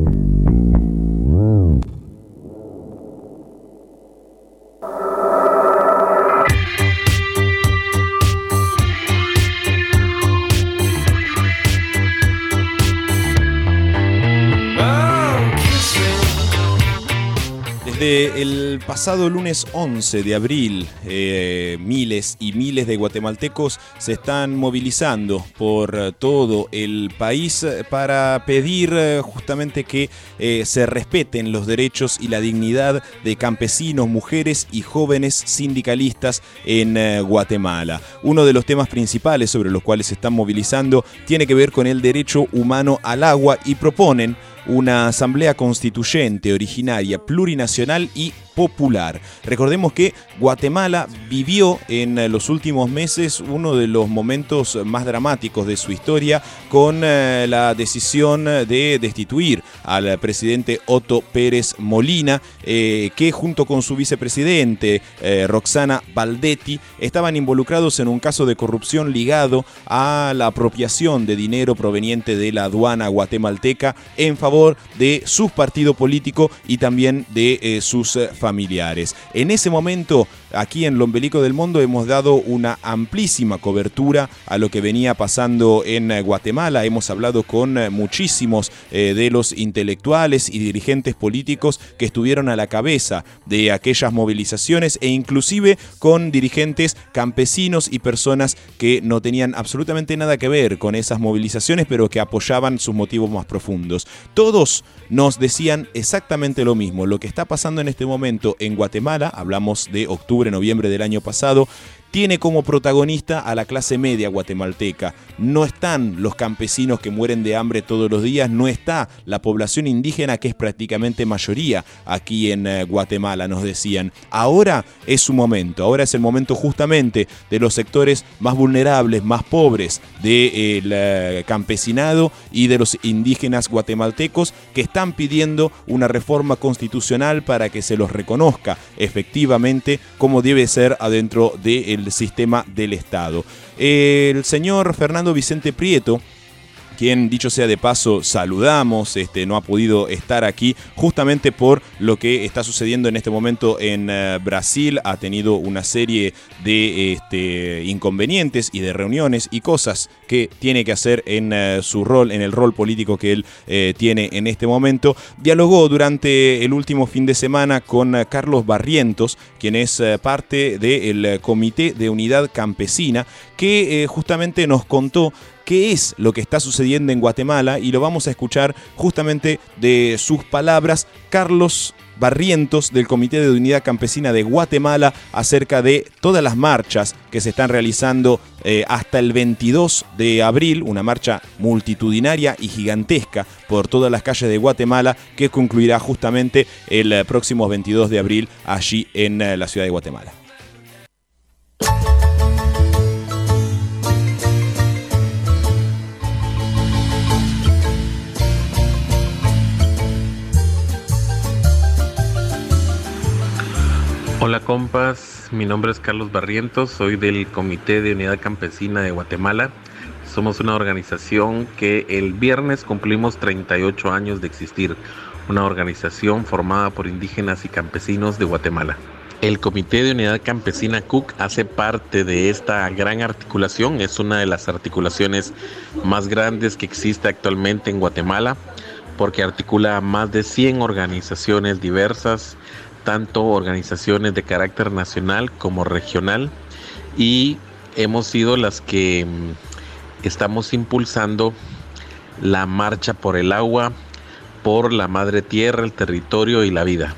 Desde el pasado lunes 11 de abril, miles y miles de guatemaltecos se están movilizando por todo el país para pedir justamente que se respeten los derechos y la dignidad de campesinos, mujeres y jóvenes sindicalistas en Guatemala. Uno de los temas principales sobre los cuales se están movilizando tiene que ver con el derecho humano al agua y proponen una asamblea constituyente, originaria, plurinacional y popular. Recordemos que Guatemala vivió en los últimos meses uno de los momentos más dramáticos de su historia con la decisión de destituir al presidente Otto Pérez Molina, que junto con su vicepresidente Roxana Baldetti estaban involucrados en un caso de corrupción ligado a la apropiación de dinero proveniente de la aduana guatemalteca en favor de su partido político y también de sus familiares. En ese momento, aquí en Lombelico del Mundo hemos dado una amplísima cobertura a lo que venía pasando en Guatemala. Hemos hablado con muchísimos de los intelectuales y dirigentes políticos que estuvieron a la cabeza de aquellas movilizaciones e inclusive con dirigentes campesinos y personas que no tenían absolutamente nada que ver con esas movilizaciones, pero que apoyaban sus motivos más profundos. Todos nos decían exactamente lo mismo. Lo que está pasando en este momento en Guatemala, hablamos de octubre, noviembre del año pasado, tiene como protagonista a la clase media guatemalteca. No están los campesinos que mueren de hambre todos los días, no está la población indígena, que es prácticamente mayoría aquí en Guatemala, nos decían. Ahora es su momento, ahora es el momento justamente de los sectores más vulnerables, más pobres del campesinado y de los indígenas guatemaltecos, que están pidiendo una reforma constitucional para que se los reconozca efectivamente como debe ser adentro del sistema del Estado. El señor Fernando Vicente Prieto, quien, dicho sea de paso, saludamos, no ha podido estar aquí justamente por lo que está sucediendo en este momento en Brasil. Ha tenido una serie de inconvenientes y de reuniones y cosas que tiene que hacer en su rol, en el rol político que él tiene en este momento. Dialogó durante el último fin de semana con Carlos Barrientos, quien es parte del Comité de Unidad Campesina, que justamente nos contó qué es lo que está sucediendo en Guatemala, y lo vamos a escuchar justamente de sus palabras. Carlos Barrientos, del Comité de Unidad Campesina de Guatemala, acerca de todas las marchas que se están realizando hasta el 22 de abril, una marcha multitudinaria y gigantesca por todas las calles de Guatemala, que concluirá justamente el próximo 22 de abril allí en la ciudad de Guatemala. Hola compas, mi nombre es Carlos Barrientos, soy del Comité de Unidad Campesina de Guatemala. Somos una organización que el viernes cumplimos 38 años de existir, una organización formada por indígenas y campesinos de Guatemala. El Comité de Unidad Campesina CUC hace parte de esta gran articulación, es una de las articulaciones más grandes que existe actualmente en Guatemala, porque articula a más de 100 organizaciones diversas, tanto organizaciones de carácter nacional como regional, y hemos sido las que estamos impulsando la marcha por el agua, por la madre tierra, el territorio y la vida.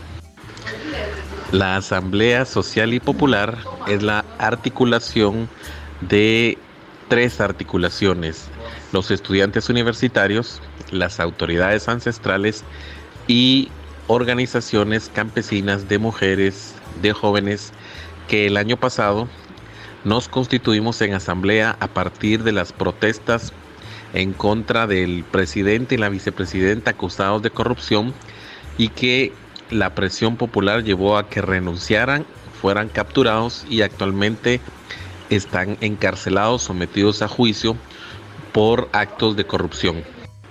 La Asamblea Social y Popular es la articulación de 3 articulaciones: los estudiantes universitarios, las autoridades ancestrales y organizaciones campesinas de mujeres, de jóvenes, que el año pasado nos constituimos en asamblea a partir de las protestas en contra del presidente y la vicepresidenta acusados de corrupción, y que la presión popular llevó a que renunciaran, fueran capturados y actualmente están encarcelados, sometidos a juicio por actos de corrupción.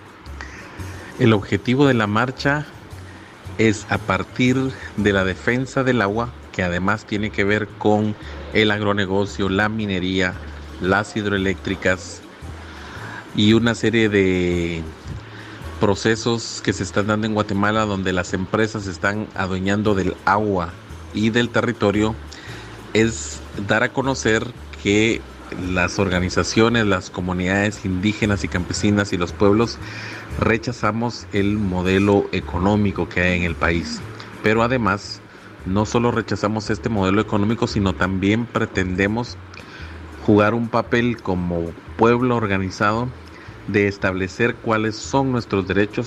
El objetivo de la marcha es, a partir de la defensa del agua, que además tiene que ver con el agronegocio, la minería, las hidroeléctricas y una serie de procesos que se están dando en Guatemala, donde las empresas están adueñando del agua y del territorio, es dar a conocer que las organizaciones, las comunidades indígenas y campesinas y los pueblos rechazamos el modelo económico que hay en el país. Pero además, no solo rechazamos este modelo económico, sino también pretendemos jugar un papel como pueblo organizado de establecer cuáles son nuestros derechos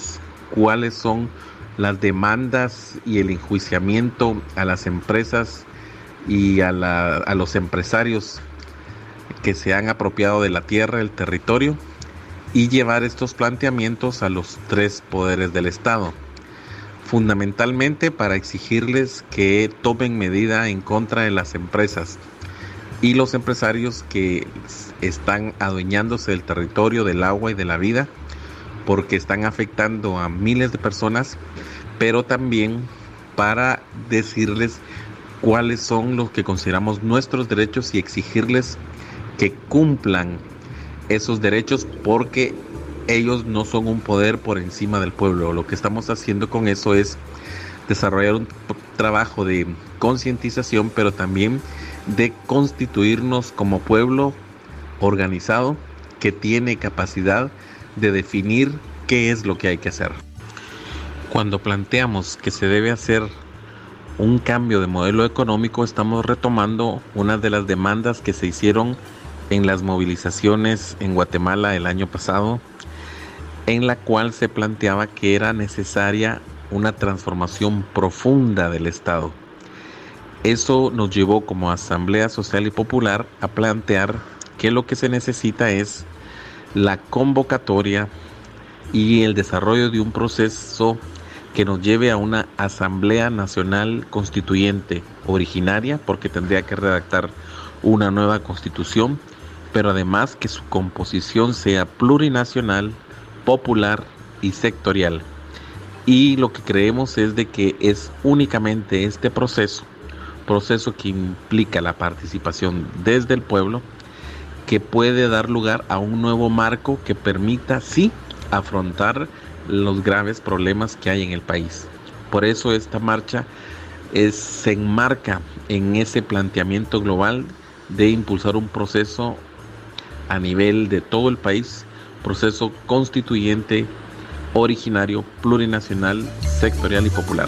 cuáles son las demandas y el enjuiciamiento a las empresas y a los empresarios que se han apropiado de la tierra, el territorio, y llevar estos planteamientos a los 3 poderes del Estado, fundamentalmente para exigirles que tomen medida en contra de las empresas y los empresarios que están adueñándose del territorio, del agua y de la vida, porque están afectando a miles de personas, pero también para decirles cuáles son los que consideramos nuestros derechos y exigirles que cumplan esos derechos, porque ellos no son un poder por encima del pueblo. Lo que estamos haciendo con eso es desarrollar un trabajo de concientización, pero también de constituirnos como pueblo organizado que tiene capacidad de definir qué es lo que hay que hacer. Cuando planteamos que se debe hacer un cambio de modelo económico, estamos retomando una de las demandas que se hicieron en las movilizaciones en Guatemala el año pasado, en la cual se planteaba que era necesaria una transformación profunda del Estado. Eso nos llevó como Asamblea Social y Popular a plantear que lo que se necesita es la convocatoria y el desarrollo de un proceso que nos lleve a una Asamblea Nacional Constituyente originaria, porque tendría que redactar una nueva constitución, pero además que su composición sea plurinacional, popular y sectorial. Y lo que creemos es de que es únicamente este proceso que implica la participación desde el pueblo, que puede dar lugar a un nuevo marco que permita, sí, afrontar los graves problemas que hay en el país. Por eso esta marcha se enmarca en ese planteamiento global de impulsar un proceso a nivel de todo el país, proceso constituyente, originario, plurinacional, sectorial y popular.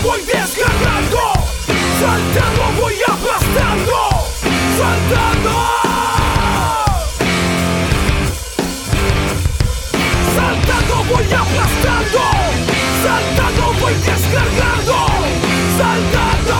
voy descargando, saltando voy aplastando, saltando. Saltando voy aplastando, saltando voy descargando, saltando.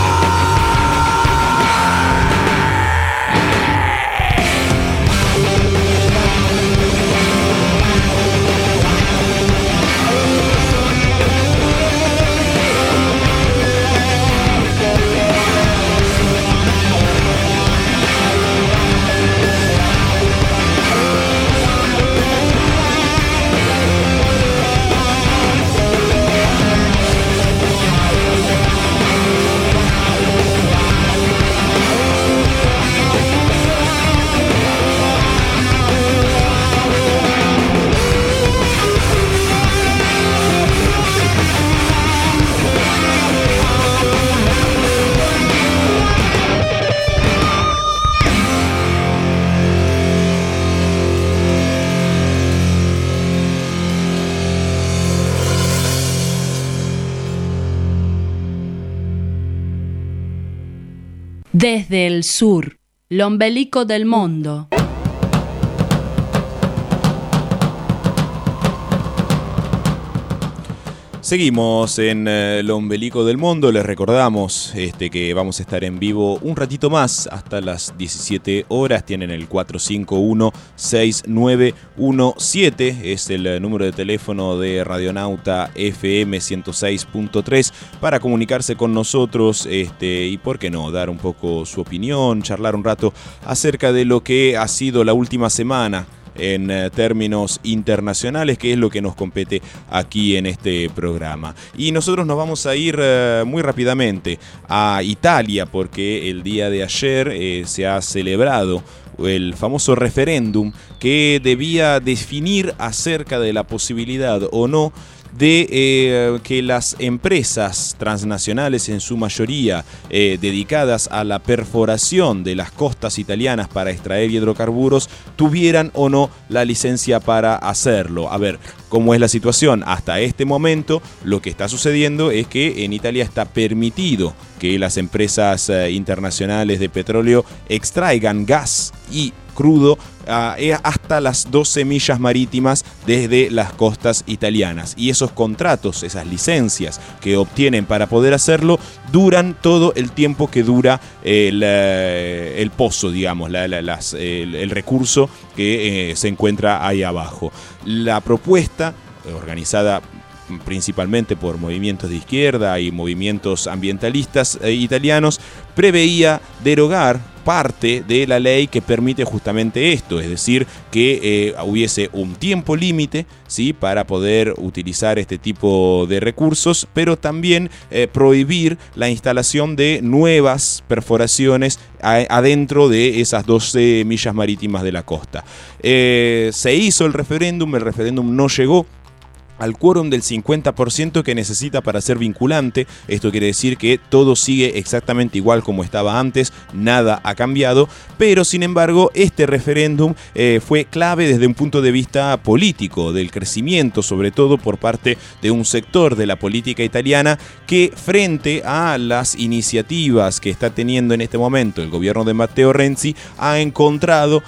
Desde el sur, l'ombelico del mundo. Seguimos en el ombelico del mundo. Les recordamos que vamos a estar en vivo un ratito más hasta las 17 horas. Tienen el 451-6917. Es el número de teléfono de Radionauta FM 106.3 para comunicarse con nosotros y, por qué no, dar un poco su opinión, charlar un rato acerca de lo que ha sido la última semana en términos internacionales, que es lo que nos compete aquí en este programa. Y nosotros nos vamos a ir muy rápidamente a Italia, porque el día de ayer se ha celebrado el famoso referéndum que debía definir acerca de la posibilidad o no de que las empresas transnacionales, en su mayoría dedicadas a la perforación de las costas italianas para extraer hidrocarburos, tuvieran o no la licencia para hacerlo. A ver, ¿cómo es la situación? Hasta este momento lo que está sucediendo es que en Italia está permitido que las empresas internacionales de petróleo extraigan gas y crudo hasta las 12 millas marítimas desde las costas italianas. Y esos contratos, esas licencias que obtienen para poder hacerlo, duran todo el tiempo que dura el pozo, digamos, el recurso que se encuentra ahí abajo. La propuesta, organizada principalmente por movimientos de izquierda y movimientos ambientalistas italianos, preveía derogar parte de la ley que permite justamente esto, es decir, que hubiese un tiempo límite, ¿sí?, para poder utilizar este tipo de recursos, pero también prohibir la instalación de nuevas perforaciones adentro de esas 12 millas marítimas de la costa. Se hizo el referéndum no llegó al quórum del 50% que necesita para ser vinculante. Esto quiere decir que todo sigue exactamente igual como estaba antes, nada ha cambiado, pero sin embargo este referéndum fue clave desde un punto de vista político, del crecimiento, sobre todo por parte de un sector de la política italiana que, frente a las iniciativas que está teniendo en este momento el gobierno de Matteo Renzi, ha encontrado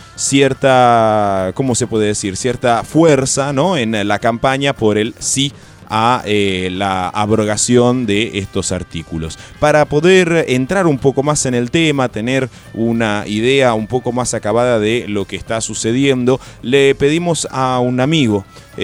cierta, ¿cómo se puede decir?, cierta fuerza, ¿no?, en la campaña por el sí a la abrogación de estos artículos. Para poder entrar un poco más en el tema, tener una idea un poco más acabada de lo que está sucediendo, le pedimos a un amigo,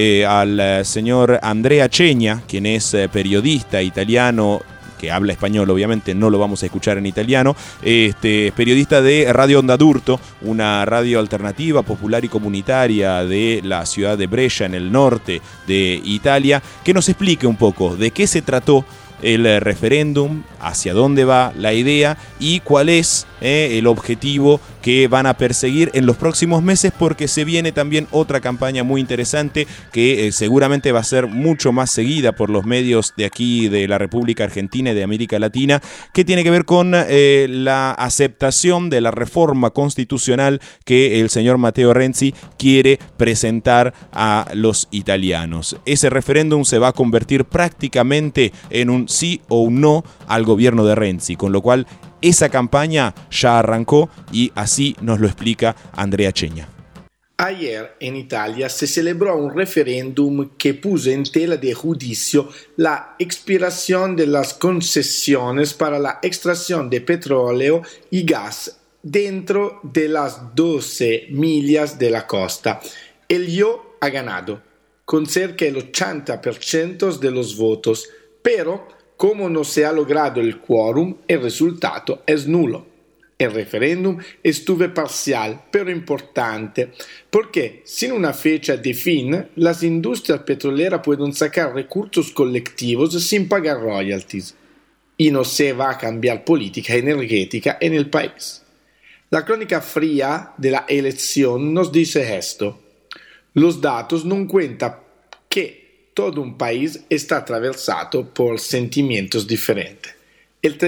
al señor Andrea Cegna, quien es periodista italiano, que habla español, obviamente no lo vamos a escuchar en italiano, periodista de Radio Onda d'Urto, una radio alternativa, popular y comunitaria de la ciudad de Brescia, en el norte de Italia, que nos explique un poco de qué se trató el referéndum, hacia dónde va la idea y cuál es el objetivo que van a perseguir en los próximos meses, porque se viene también otra campaña muy interesante que seguramente va a ser mucho más seguida por los medios de aquí de la República Argentina y de América Latina, que tiene que ver con la aceptación de la reforma constitucional que el señor Matteo Renzi quiere presentar a los italianos. Ese referéndum se va a convertir prácticamente en un un sí o un no al gobierno de Renzi, con lo cual esa campaña ya arrancó y así nos lo explica Andrea Cheña. Ayer en Italia se celebró un referéndum que puso en tela de juicio la expiración de las concesiones para la extracción de petróleo y gas dentro de las 12 millas de la costa. El yo ha ganado, con cerca del 80% de los votos, pero como no se ha logrado el quórum, el resultado es nulo. El referéndum estuvo parcial, pero importante, porque sin una fecha de fin, las industrias petroleras pueden sacar recursos colectivos sin pagar royalties, y no se va a cambiar política energética en el país. La crónica fría de la elección nos dice esto. Los datos no cuentan que todo un país está atravesado por sentimientos diferentes. El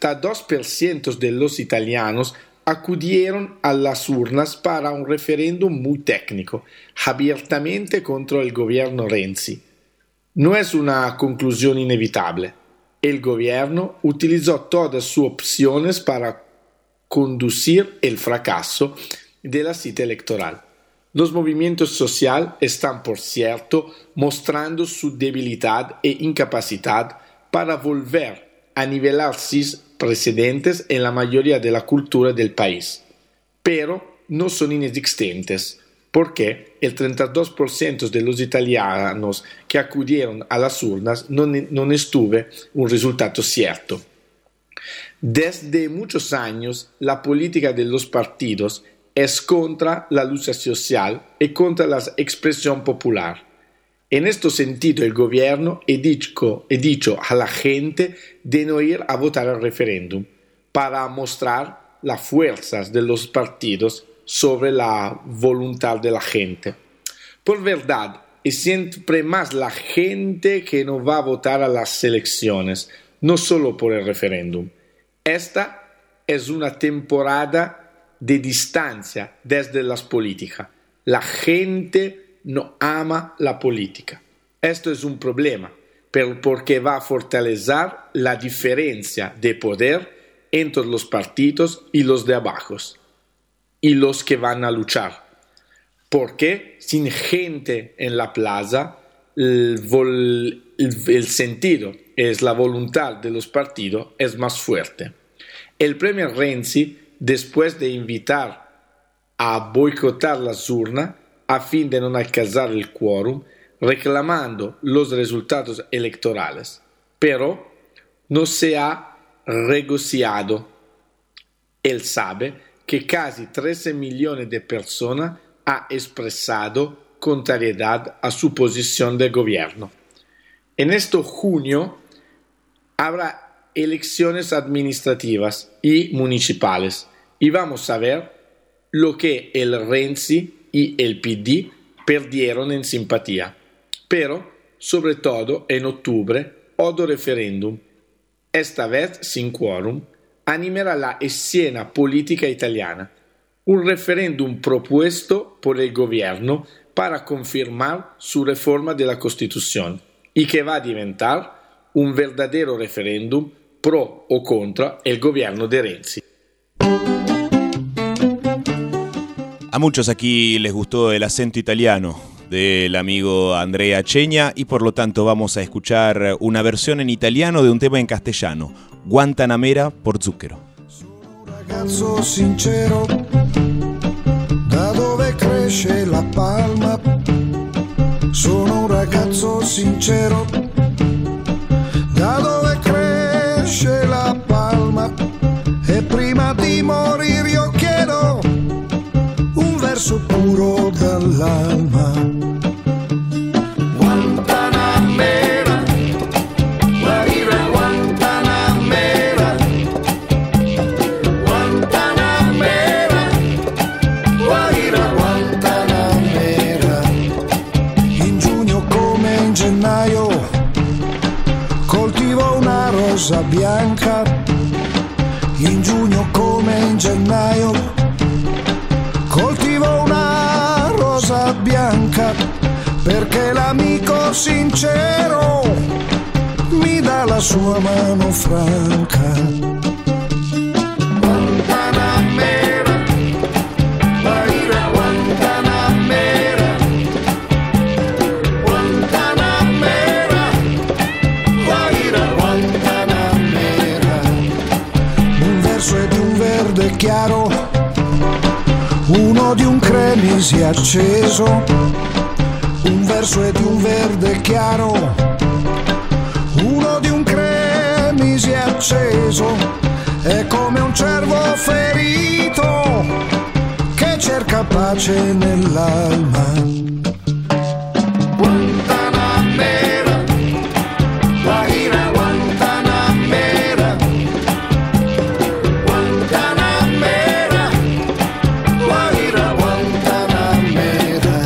32% de los italianos acudieron a las urnas para un referéndum muy técnico, abiertamente contra el gobierno Renzi. No es una conclusión inevitable. El gobierno utilizó todas sus opciones para conducir el fracaso de la cita electoral. Los movimientos sociales están, por cierto, mostrando su debilidad e incapacidad para volver a nivelar sus precedentes en la mayoría de la cultura del país, pero no son inexistentes, porque el 32% de los italianos que acudieron a las urnas no estuvo un resultado cierto. Desde muchos años, la política de los partidos es contra la lucha social y contra la expresión popular. En este sentido, el gobierno ha dicho a la gente de no ir a votar al referéndum para mostrar las fuerzas de los partidos sobre la voluntad de la gente. Por verdad, es siempre más la gente que no va a votar a las elecciones, no solo por el referéndum. Esta es una temporada de distancia desde las políticas. La gente no ama la política. Esto es un problema, porque va a fortalecer la diferencia de poder entre los partidos y los de abajo, y los que van a luchar. Porque sin gente en la plaza, el sentido es la voluntad de los partidos es más fuerte. El premier Renzi, después de invitar a boicotar las urnas, a fin de no alcanzar el quórum, reclamando los resultados electorales, pero no se ha regocijado. Él sabe que casi 13 millones de personas han expresado contrariedad a su posición de gobierno. En este junio habrá elecciones administrativas y municipales y vamos a ver lo que el Renzi y el PD perdieron en simpatía. Pero, sobre todo, en octubre, otro referéndum, esta vez sin quórum, animará la escena política italiana. Un referéndum propuesto por el gobierno para confirmar su reforma de la Constitución y que va a diventar un verdadero referéndum pro o contra el gobierno de Renzi. A muchos aquí les gustó el acento italiano del amigo Andrea Cheña y por lo tanto vamos a escuchar una versión en italiano de un tema en castellano, Guantanamera por Zucchero. Ragazzo sincero, da dove cresce la palma, sono un ragazzo sincero, da dove cresce la palma, e prima di morire io chiedo un verso puro dall'alma. Guantanamera, guarire Guantanamera, Guantanamera, guarire Guantanamera. In giugno come in gennaio coltivo una rosa bianca. In giugno come in gennaio coltivo una rosa bianca perché l'amico sincero mi dà la sua mano franca. Guantanamera, Guaira Guantanamera, Guantanamera, Guaira Guantanamera. Un verso è di un verde chiaro, uno di un cremisi acceso. Un verso è di un verde chiaro, uno di un cremisi acceso. È come un cervo ferito che cerca pace nell'alma. Guantanamera, Guaira Guantanamera, Guantanamera, Guaira Guantanamera.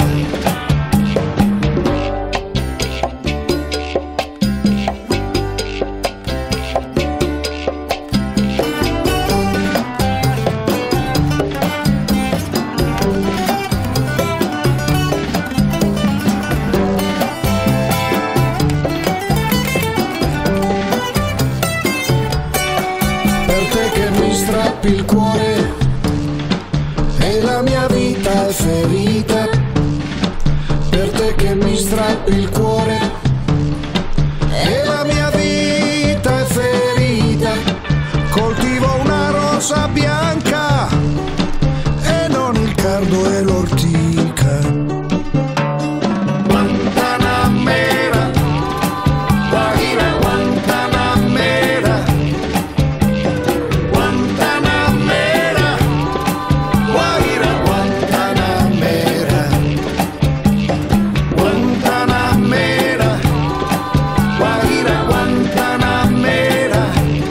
Il cuore e la mia vita è ferita, per te che mi strappi il cuore e la mia vita è ferita. Coltivo una rosa bianca e non il cardo e l'ortica. Guantanamera, Guaira Guantanamera, Guantanamera, Guaira Guantanamera, Guantanamera, Guaira Guantanamera,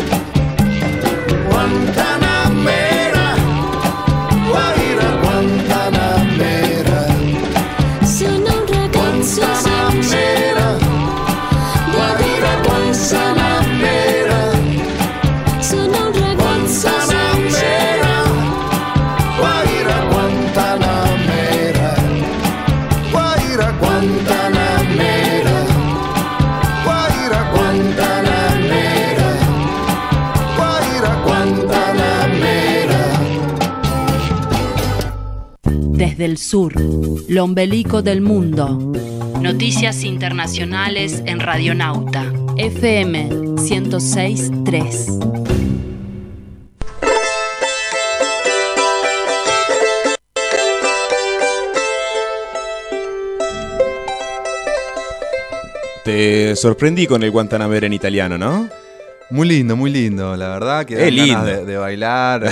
Guantanamera, Guaira Guantanamera. Sono un ragazzo Guantanamera, Guaira Guantanamera, sono un ragazzo Guantanamera, Guaira Guantanamera, Guaira Guantanamera, Guaira Guantanamera, Guaira Guantanamera. Desde el sur, lo ombelico del mundo. Noticias internacionales en Radionauta, FM 106.3. Te sorprendí con el Guantanamera en italiano, ¿no? Muy lindo, la verdad que dan lindo. ganas de bailar.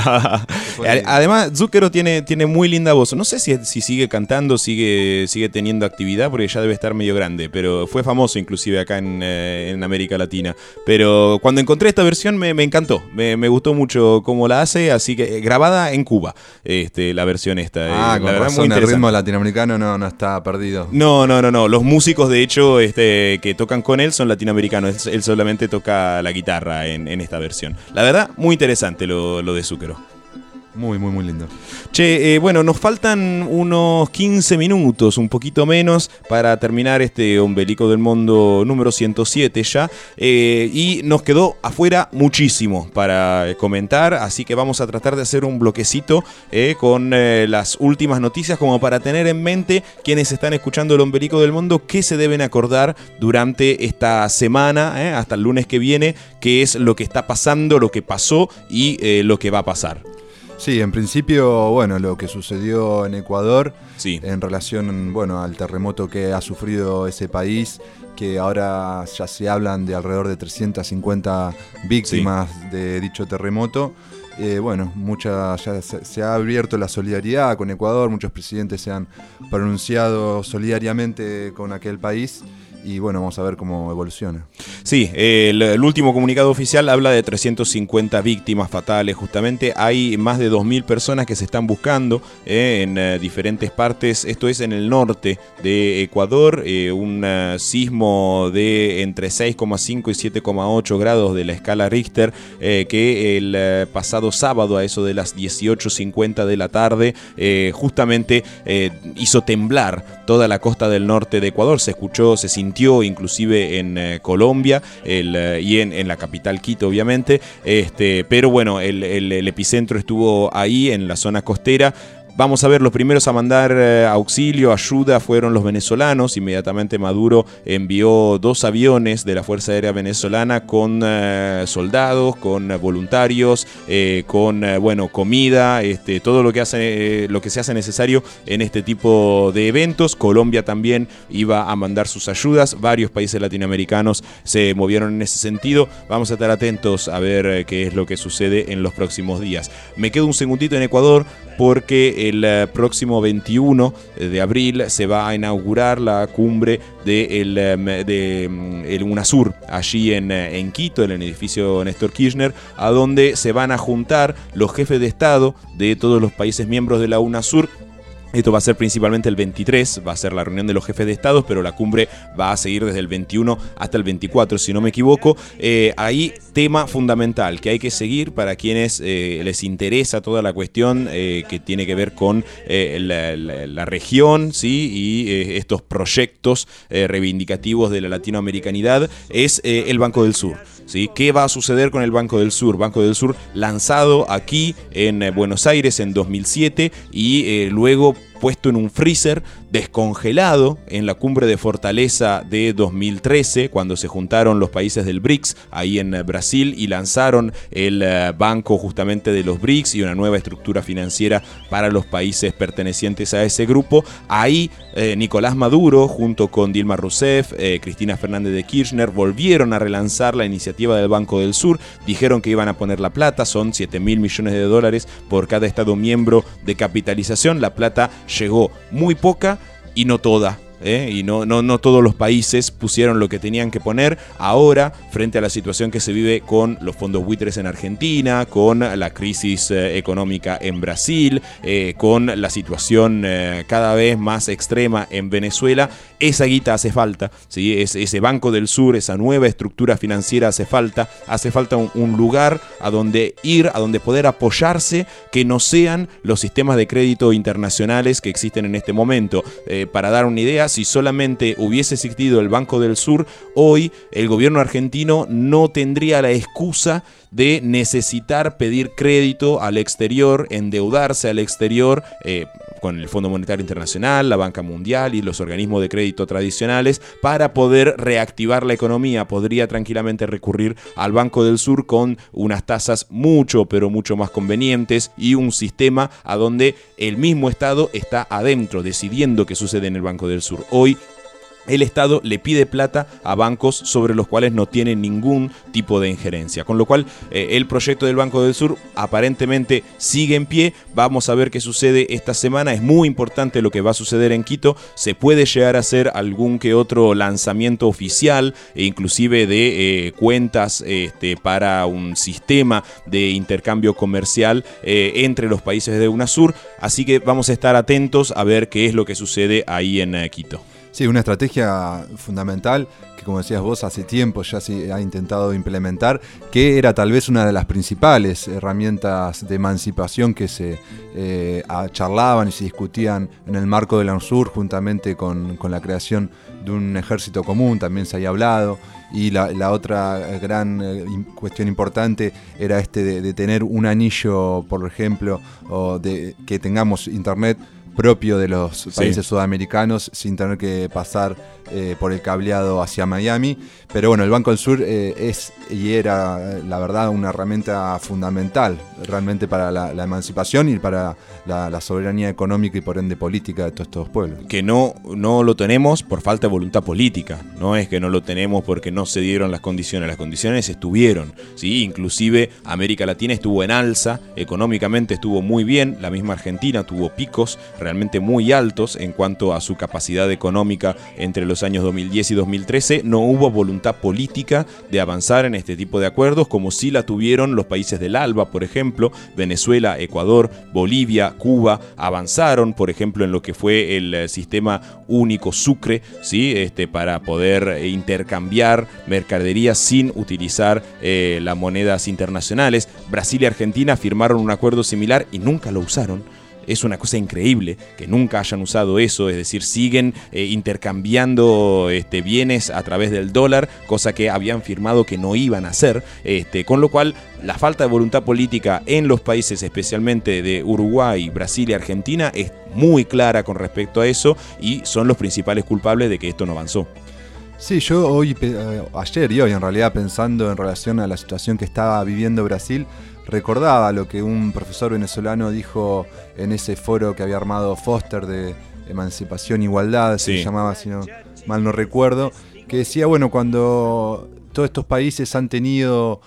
Además, Zucchero tiene muy linda voz. No sé si sigue cantando, sigue teniendo actividad, porque ya debe estar medio grande, pero fue famoso inclusive acá en América Latina. Pero cuando encontré esta versión me encantó, me gustó mucho cómo la hace, así que grabada en Cuba, la versión esta. Con la verdad, razón, muy el interesante. ritmo latinoamericano no está perdido. No. Los músicos, de hecho, que tocan con él son latinoamericanos. Él solamente toca la guitarra en esta versión. La verdad, muy interesante lo de Zucchero. Muy lindo. Che, bueno, nos faltan unos 15 minutos, un poquito menos, para terminar este Ombelico del Mundo número 107 ya. Y nos quedó afuera muchísimo para comentar, así que vamos a tratar de hacer un bloquecito con las últimas noticias, como para tener en mente quienes están escuchando el Ombelico del Mundo, qué se deben acordar durante esta semana, hasta el lunes que viene, qué es lo que está pasando, lo que pasó y lo que va a pasar. Sí, en principio, bueno, lo que sucedió en Ecuador, sí, en relación, bueno, al terremoto que ha sufrido ese país, que ahora ya se hablan de alrededor de 350 víctimas de dicho terremoto. Bueno, ya se ha abierto la solidaridad con Ecuador, muchos presidentes se han pronunciado solidariamente con aquel país. Y bueno, vamos a ver cómo evoluciona. Sí, el último comunicado oficial habla de 350 víctimas fatales. Justamente hay más de 2.000 personas que se están buscando en diferentes partes. Esto es en el norte de Ecuador. Un sismo de entre 6,5 y 7,8 grados de la escala Richter, que el pasado sábado a eso de las 18:50 de la tarde justamente hizo temblar toda la costa del norte de Ecuador. Se sintió sintió inclusive en Colombia y en la capital Quito, obviamente, pero bueno, el epicentro estuvo ahí en la zona costera. Vamos a ver, los primeros a mandar auxilio, ayuda, fueron los venezolanos. Inmediatamente Maduro envió 2 aviones de la Fuerza Aérea Venezolana con soldados, con voluntarios, con comida, todo lo que se hace necesario en este tipo de eventos. Colombia también iba a mandar sus ayudas. Varios países latinoamericanos se movieron en ese sentido. Vamos a estar atentos a ver qué es lo que sucede en los próximos días. Me quedo un segundito en Ecuador porque el próximo 21 de abril se va a inaugurar la cumbre de UNASUR, allí en Quito, en el edificio Néstor Kirchner, a donde se van a juntar los jefes de Estado de todos los países miembros de la UNASUR. Esto va a ser principalmente el 23, va a ser la reunión de los jefes de Estado, pero la cumbre va a seguir desde el 21 hasta el 24, si no me equivoco. Ahí, tema fundamental que hay que seguir para quienes les interesa toda la cuestión que tiene que ver con la región, ¿sí? Y estos proyectos reivindicativos de la latinoamericanidad, es el Banco del Sur. ¿Sí? ¿Qué va a suceder con el Banco del Sur? Banco del Sur lanzado aquí en Buenos Aires en 2007 y luego puesto en un freezer, descongelado en la cumbre de Fortaleza de 2013, cuando se juntaron los países del BRICS ahí en Brasil y lanzaron el banco justamente de los BRICS y una nueva estructura financiera para los países pertenecientes a ese grupo. Ahí Nicolás Maduro junto con Dilma Rousseff, Cristina Fernández de Kirchner volvieron a relanzar la iniciativa del Banco del Sur, dijeron que iban a poner la plata, son $7.000 millones por cada estado miembro de capitalización. La plata llegó muy poca y no toda. Y no todos los países pusieron lo que tenían que poner. Ahora, frente a la situación que se vive con los fondos buitres en Argentina, con la crisis económica en Brasil, con la situación cada vez más extrema en Venezuela, esa guita hace falta, ¿sí? Ese Banco del Sur, esa nueva estructura financiera hace falta un lugar a donde ir, a donde poder apoyarse, que no sean los sistemas de crédito internacionales que existen en este momento. Para dar una idea, si solamente hubiese existido el Banco del Sur, hoy el gobierno argentino no tendría la excusa de necesitar pedir crédito al exterior, endeudarse al exterior, con el Fondo Monetario Internacional, la Banca Mundial y los organismos de crédito tradicionales para poder reactivar la economía. Podría tranquilamente recurrir al Banco del Sur con unas tasas mucho más convenientes y un sistema a donde el mismo Estado está adentro decidiendo qué sucede en el Banco del Sur. Hoy el Estado le pide plata a bancos sobre los cuales no tiene ningún tipo de injerencia. Con lo cual, el proyecto del Banco del Sur aparentemente sigue en pie. Vamos a ver qué sucede esta semana. Es muy importante lo que va a suceder en Quito. Se puede llegar a hacer algún que otro lanzamiento oficial, e inclusive de cuentas para un sistema de intercambio comercial entre los países de UNASUR. Así que vamos a estar atentos a ver qué es lo que sucede ahí en Quito. Sí, una estrategia fundamental que, como decías vos, hace tiempo ya se ha intentado implementar, que era tal vez una de las principales herramientas de emancipación que se charlaban y se discutían en el marco de la UNASUR, juntamente con la creación de un ejército común, también se había hablado. Y la otra gran cuestión importante era de tener un anillo, por ejemplo, o de que tengamos internet propio de los países sudamericanos sin tener que pasar por el cableado hacia Miami. Pero bueno, el Banco del Sur es y era, la verdad, una herramienta fundamental realmente para la emancipación y para la soberanía económica y por ende política de todos estos pueblos. Que no lo tenemos por falta de voluntad política, no es que no lo tenemos porque no se dieron las condiciones estuvieron, ¿sí? Inclusive América Latina estuvo en alza, económicamente estuvo muy bien, la misma Argentina tuvo picos realmente muy altos en cuanto a su capacidad económica entre los años 2010 y 2013, no hubo voluntad política de avanzar en este tipo de acuerdos como sí la tuvieron los países del ALBA, por ejemplo, Venezuela, Ecuador, Bolivia, Cuba, avanzaron, por ejemplo, en lo que fue el sistema único Sucre, ¿sí? Para poder intercambiar mercaderías sin utilizar las monedas internacionales. Brasil y Argentina firmaron un acuerdo similar y nunca lo usaron. es una cosa increíble que nunca hayan usado eso, es decir, siguen intercambiando bienes a través del dólar, cosa que habían firmado que no iban a hacer, con lo cual la falta de voluntad política en los países, especialmente de Uruguay, Brasil y Argentina, es muy clara con respecto a eso y son los principales culpables de que esto no avanzó. Sí, yo ayer y hoy en realidad, pensando en relación a la situación que estaba viviendo Brasil, recordaba lo que un profesor venezolano dijo en ese foro que había armado Foster de Emancipación e Igualdad, se llamaba, si no mal no recuerdo, que decía, bueno, cuando todos estos países han tenido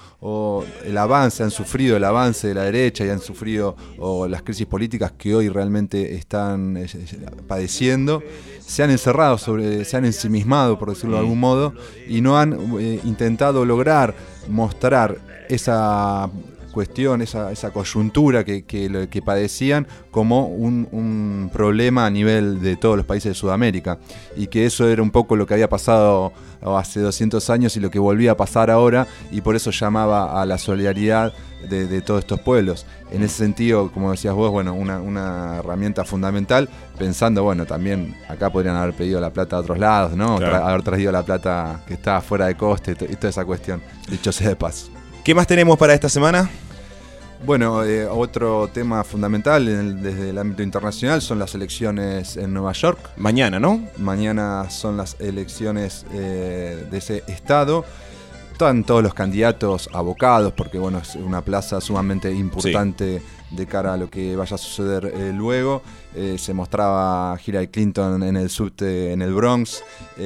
han sufrido el avance de la derecha y han sufrido las crisis políticas que hoy realmente están padeciendo, se han encerrado, se han ensimismado, por decirlo de algún modo, y no han intentado lograr mostrar esa cuestión, esa coyuntura que padecían como un problema a nivel de todos los países de Sudamérica, y que eso era un poco lo que había pasado hace 200 años y lo que volvía a pasar ahora, y por eso llamaba a la solidaridad de todos estos pueblos. En ese sentido, como decías vos, bueno, una herramienta fundamental, pensando, bueno, también acá podrían haber pedido la plata a otros lados, ¿no? Claro. Haber traído la plata que estaba fuera de coste y toda esa cuestión, dicho sea de paso. ¿Qué más tenemos para esta semana? Bueno, otro tema fundamental desde el ámbito internacional son las elecciones en Nueva York. Mañana, ¿no? Mañana son las elecciones de ese estado. Están todos los candidatos abocados porque, bueno, es una plaza sumamente importante de cara a lo que vaya a suceder luego. Se mostraba Hillary Clinton en el subte en el Bronx.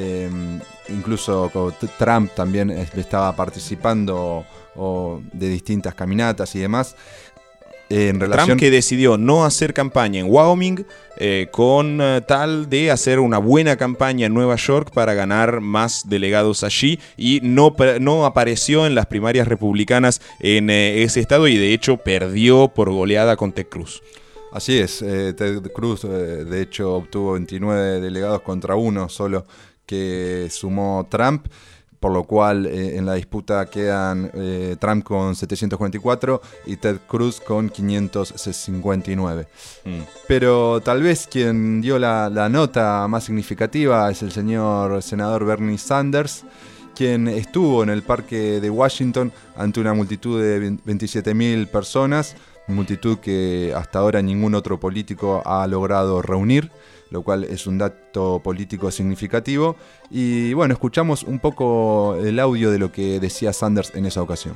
Incluso Trump también estaba participando de distintas caminatas y demás. En relación... Trump, que decidió no hacer campaña en Wyoming con tal de hacer una buena campaña en Nueva York para ganar más delegados allí, y no apareció en las primarias republicanas en ese estado, y de hecho perdió por goleada con Ted Cruz. Así es, Ted Cruz de hecho obtuvo 29 delegados contra uno solo que sumó Trump, por lo cual en la disputa quedan Trump con 744 y Ted Cruz con 559. Pero tal vez quien dio la nota más significativa es el señor senador Bernie Sanders, quien estuvo en el parque de Washington ante una multitud de 27.000 personas, multitud que hasta ahora ningún otro político ha logrado reunir, lo cual es un dato político significativo. Y bueno, escuchamos un poco el audio de lo que decía Sanders en esa ocasión.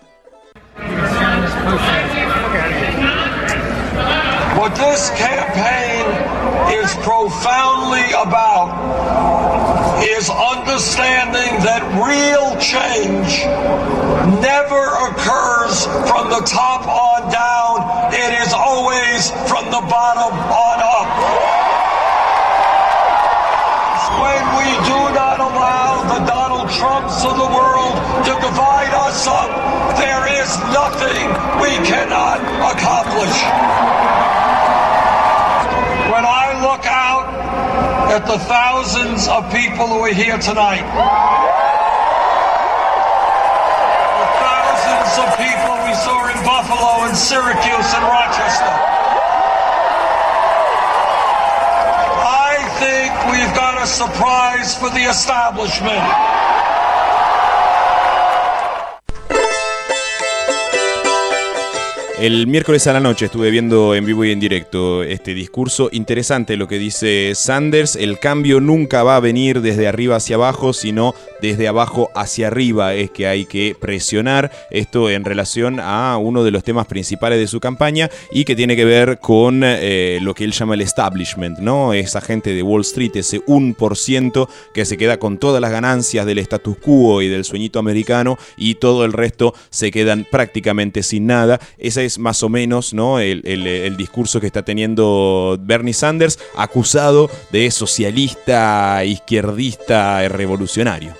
What this campaign is profoundly about is understanding that real change never occurs from the top on down. It is always from the bottom on up. When we do not allow the Donald Trumps of the world to divide us up, there is nothing we cannot accomplish. When I look out at the thousands of people who are here tonight, the thousands of people we saw in Buffalo and Syracuse and Rochester, I think we've got a surprise for the establishment. El miércoles a la noche estuve viendo en vivo y en directo este discurso. Interesante lo que dice Sanders. El cambio nunca va a venir desde arriba hacia abajo, sino desde abajo hacia arriba. Es que hay que presionar. Esto en relación a uno de los temas principales de su campaña y que tiene que ver con lo que él llama el establishment, ¿no? Esa gente de Wall Street, ese 1% que se queda con todas las ganancias del status quo y del sueñito americano, y todo el resto se quedan prácticamente sin nada. Esa es más o menos, ¿no?, el discurso que está teniendo Bernie Sanders, acusado de socialista, izquierdista, revolucionario.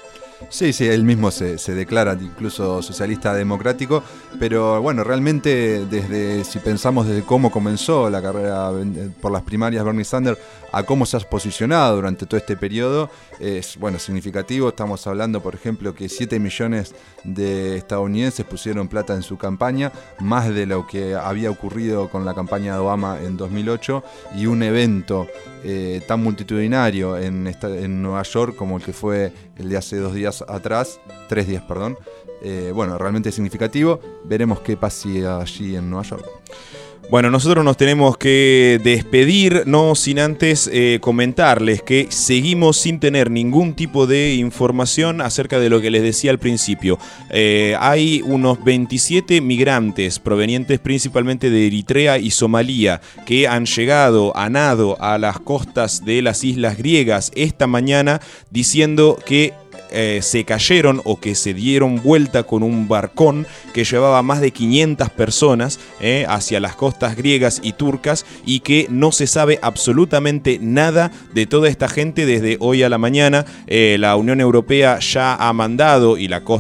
Sí, él mismo se declara incluso socialista democrático, pero bueno, realmente si pensamos desde cómo comenzó la carrera por las primarias Bernie Sanders a cómo se ha posicionado durante todo este periodo, es significativo. Estamos hablando, por ejemplo, que 7 millones de estadounidenses pusieron plata en su campaña, más de lo que había ocurrido con la campaña de Obama en 2008, y un evento tan multitudinario en Nueva York como el que fue el de hace 3 días, realmente significativo. Veremos qué pasa allí en Nueva York. Bueno, nosotros nos tenemos que despedir, no sin antes comentarles que seguimos sin tener ningún tipo de información acerca de lo que les decía al principio. Hay unos 27 migrantes provenientes principalmente de Eritrea y Somalia que han llegado a nado a las costas de las islas griegas esta mañana, diciendo que se cayeron o que se dieron vuelta con un barcón que llevaba más de 500 personas hacia las costas griegas y turcas, y que no se sabe absolutamente nada de toda esta gente desde hoy a la mañana. La Unión Europea ya ha mandado, y la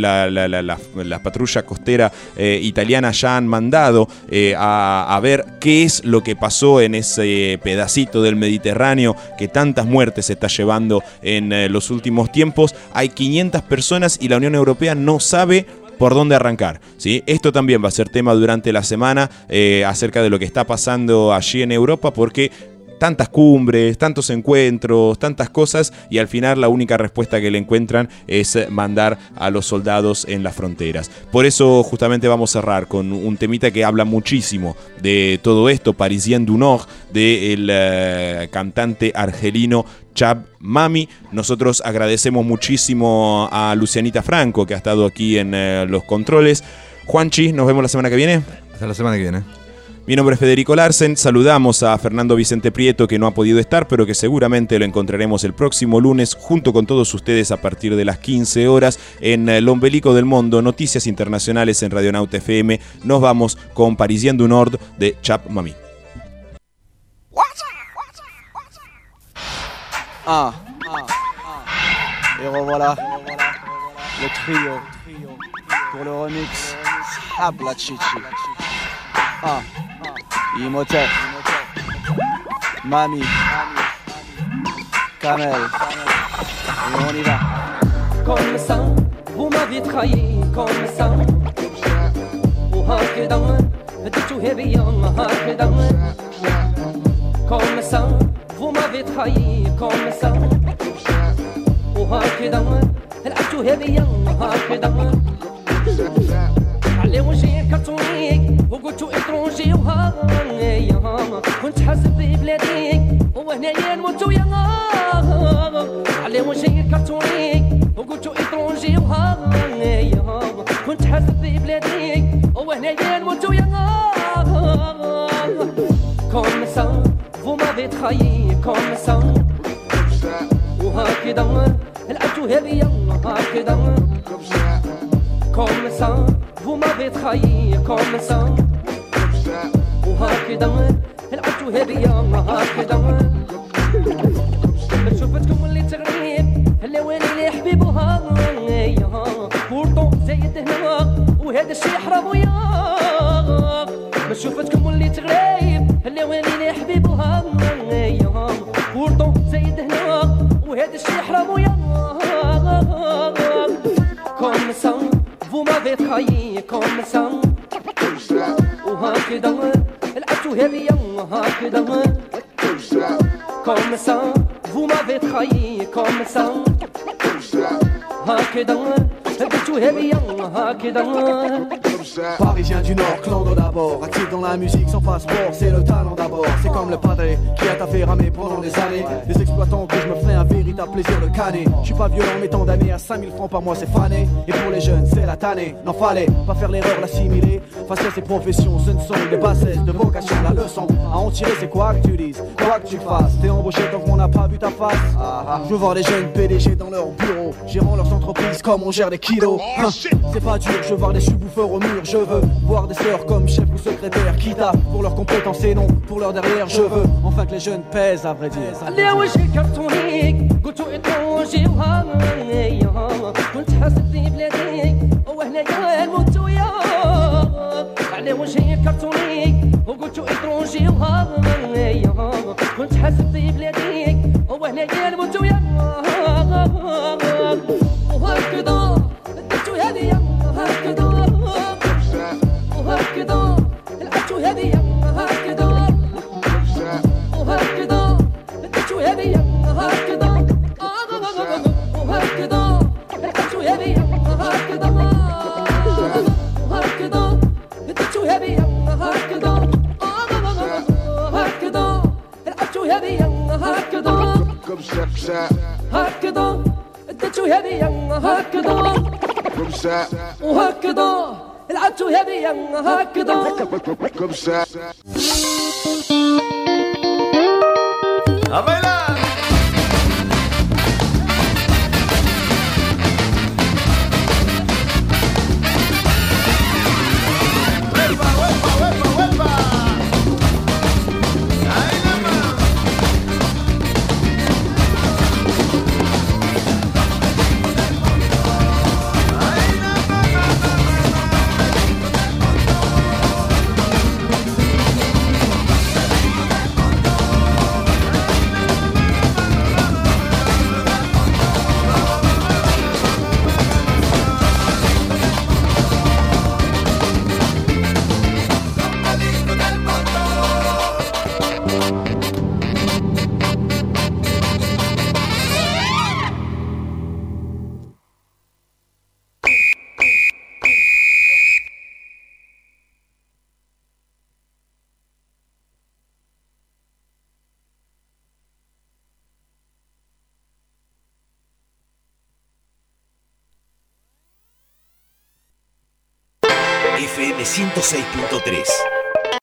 patrulla costera italiana ya han mandado a ver qué es lo que pasó en ese pedacito del Mediterráneo que tantas muertes se está llevando en los últimos tiempos. Hay 500 personas y la Unión Europea no sabe por dónde arrancar, ¿sí? Esto también va a ser tema durante la semana acerca de lo que está pasando allí en Europa, porque tantas cumbres, tantos encuentros, tantas cosas, y al final la única respuesta que le encuentran es mandar a los soldados en las fronteras. Por eso justamente vamos a cerrar con un temita que habla muchísimo de todo esto, Parisien du Nord, del cantante argelino Chab Mami. Nosotros agradecemos muchísimo a Lucianita Franco, que ha estado aquí en los controles. Juanchi, nos vemos la semana que viene. Hasta la semana que viene. Mi nombre es Federico Larsen. Saludamos a Fernando Vicente Prieto, que no ha podido estar, pero que seguramente lo encontraremos el próximo lunes junto con todos ustedes a partir de las 15 horas en El Ombelico del Mundo, noticias internacionales en Radionauta FM. Nos vamos con Parisien du Nord de Chab Mami. Et revoilà le trio pour le remix Habla Chichi. Imhotep, Mami, Kamel, et on y va. Comme ça, vous m'avez trahi, comme ça. وهكذا بديتو هبيا هكذا. Comme ça, vous m'avez trahi, comme ça. وهكذا لعبتو هبيا هكذا. على وجهي كرتونيك وقلتو اترونجي وهايا كنت حاسب ببلادي وهنايا نموتو يا على وجهي كرتونيك وقلتو اترونجي وهايا كنت حاسب ببلادي وهنايا نموتو يا Comme ça, vous m'avez trahi, comme ça. وهكذا لعبتو هبيا هكذا. Comme ça, vous m'avez trahi, comme ça. وهكذا لعبتو هبيا هكذا. شوفتكم اللي تغريب اللواني اللي حبيبوها بورطو زايد هنا وهذا الشي حرام ويا. شوفتكم اللي تغريب اللواني اللي حبيبوها بورطو زايد هنا وهذا الشي حرام ويا. Comme ça, vous m'avez trahi, comme ça. وهكذا لعبتو هبيا هكذا. Comme ça, vous m'avez trahi, comme ça. هكذا لعبتو هبيا هكذا. Parisien du Nord, clando d'abord. Actif dans la musique sans passeport, c'est le talent d'abord. C'est comme le padré qui a taffé ramé pendant des années. Les exploitants que je me ferai un véritable plaisir de canner. Je suis pas violent mais tant d'années à 5000 francs par mois c'est fané. Et pour les jeunes c'est la tannée. N'en fallait pas faire l'erreur, l'assimiler. Face à ces professions, ce ne sont des bassesses de vocation. La leçon à en tirer c'est quoi que tu dises, quoi que tu fasses. T'es embauché tant qu'on n'a pas vu ta face. Je vois les jeunes PDG dans leur bureau, gérant leurs entreprises comme on gère des kilos. C'est pas dur, je vois des subwoofers au mur. mur. Je veux voir des sœurs comme chef ou secrétaire, quitte à pour leurs compétences et non pour leur derrière. Je veux enfin que les jeunes pèsent à vrai dire. على وجه كرتونيك قلت اتروجي وهاي كنت حاسبني بلاديك وهنايا الموت وياك على وجه كرتونيك وقلت اتروجي وهاي كنت حاسبني بلاديك وهنايا الموت وياك وهكذا درت هذه هكذا وهكذا لعبت هذه هكذا وهكذا درت هذه هكذا وهكذا لعبت هذه هكذا وهكذا درت هذه هكذا وهكذا لعبت هذه هكذا هكذا درت هذه هكذا وهكذا لعبت هذه هكذا A bailar. Huepa, huepa, huepa, huepa. Ahí nomás. FM 106.3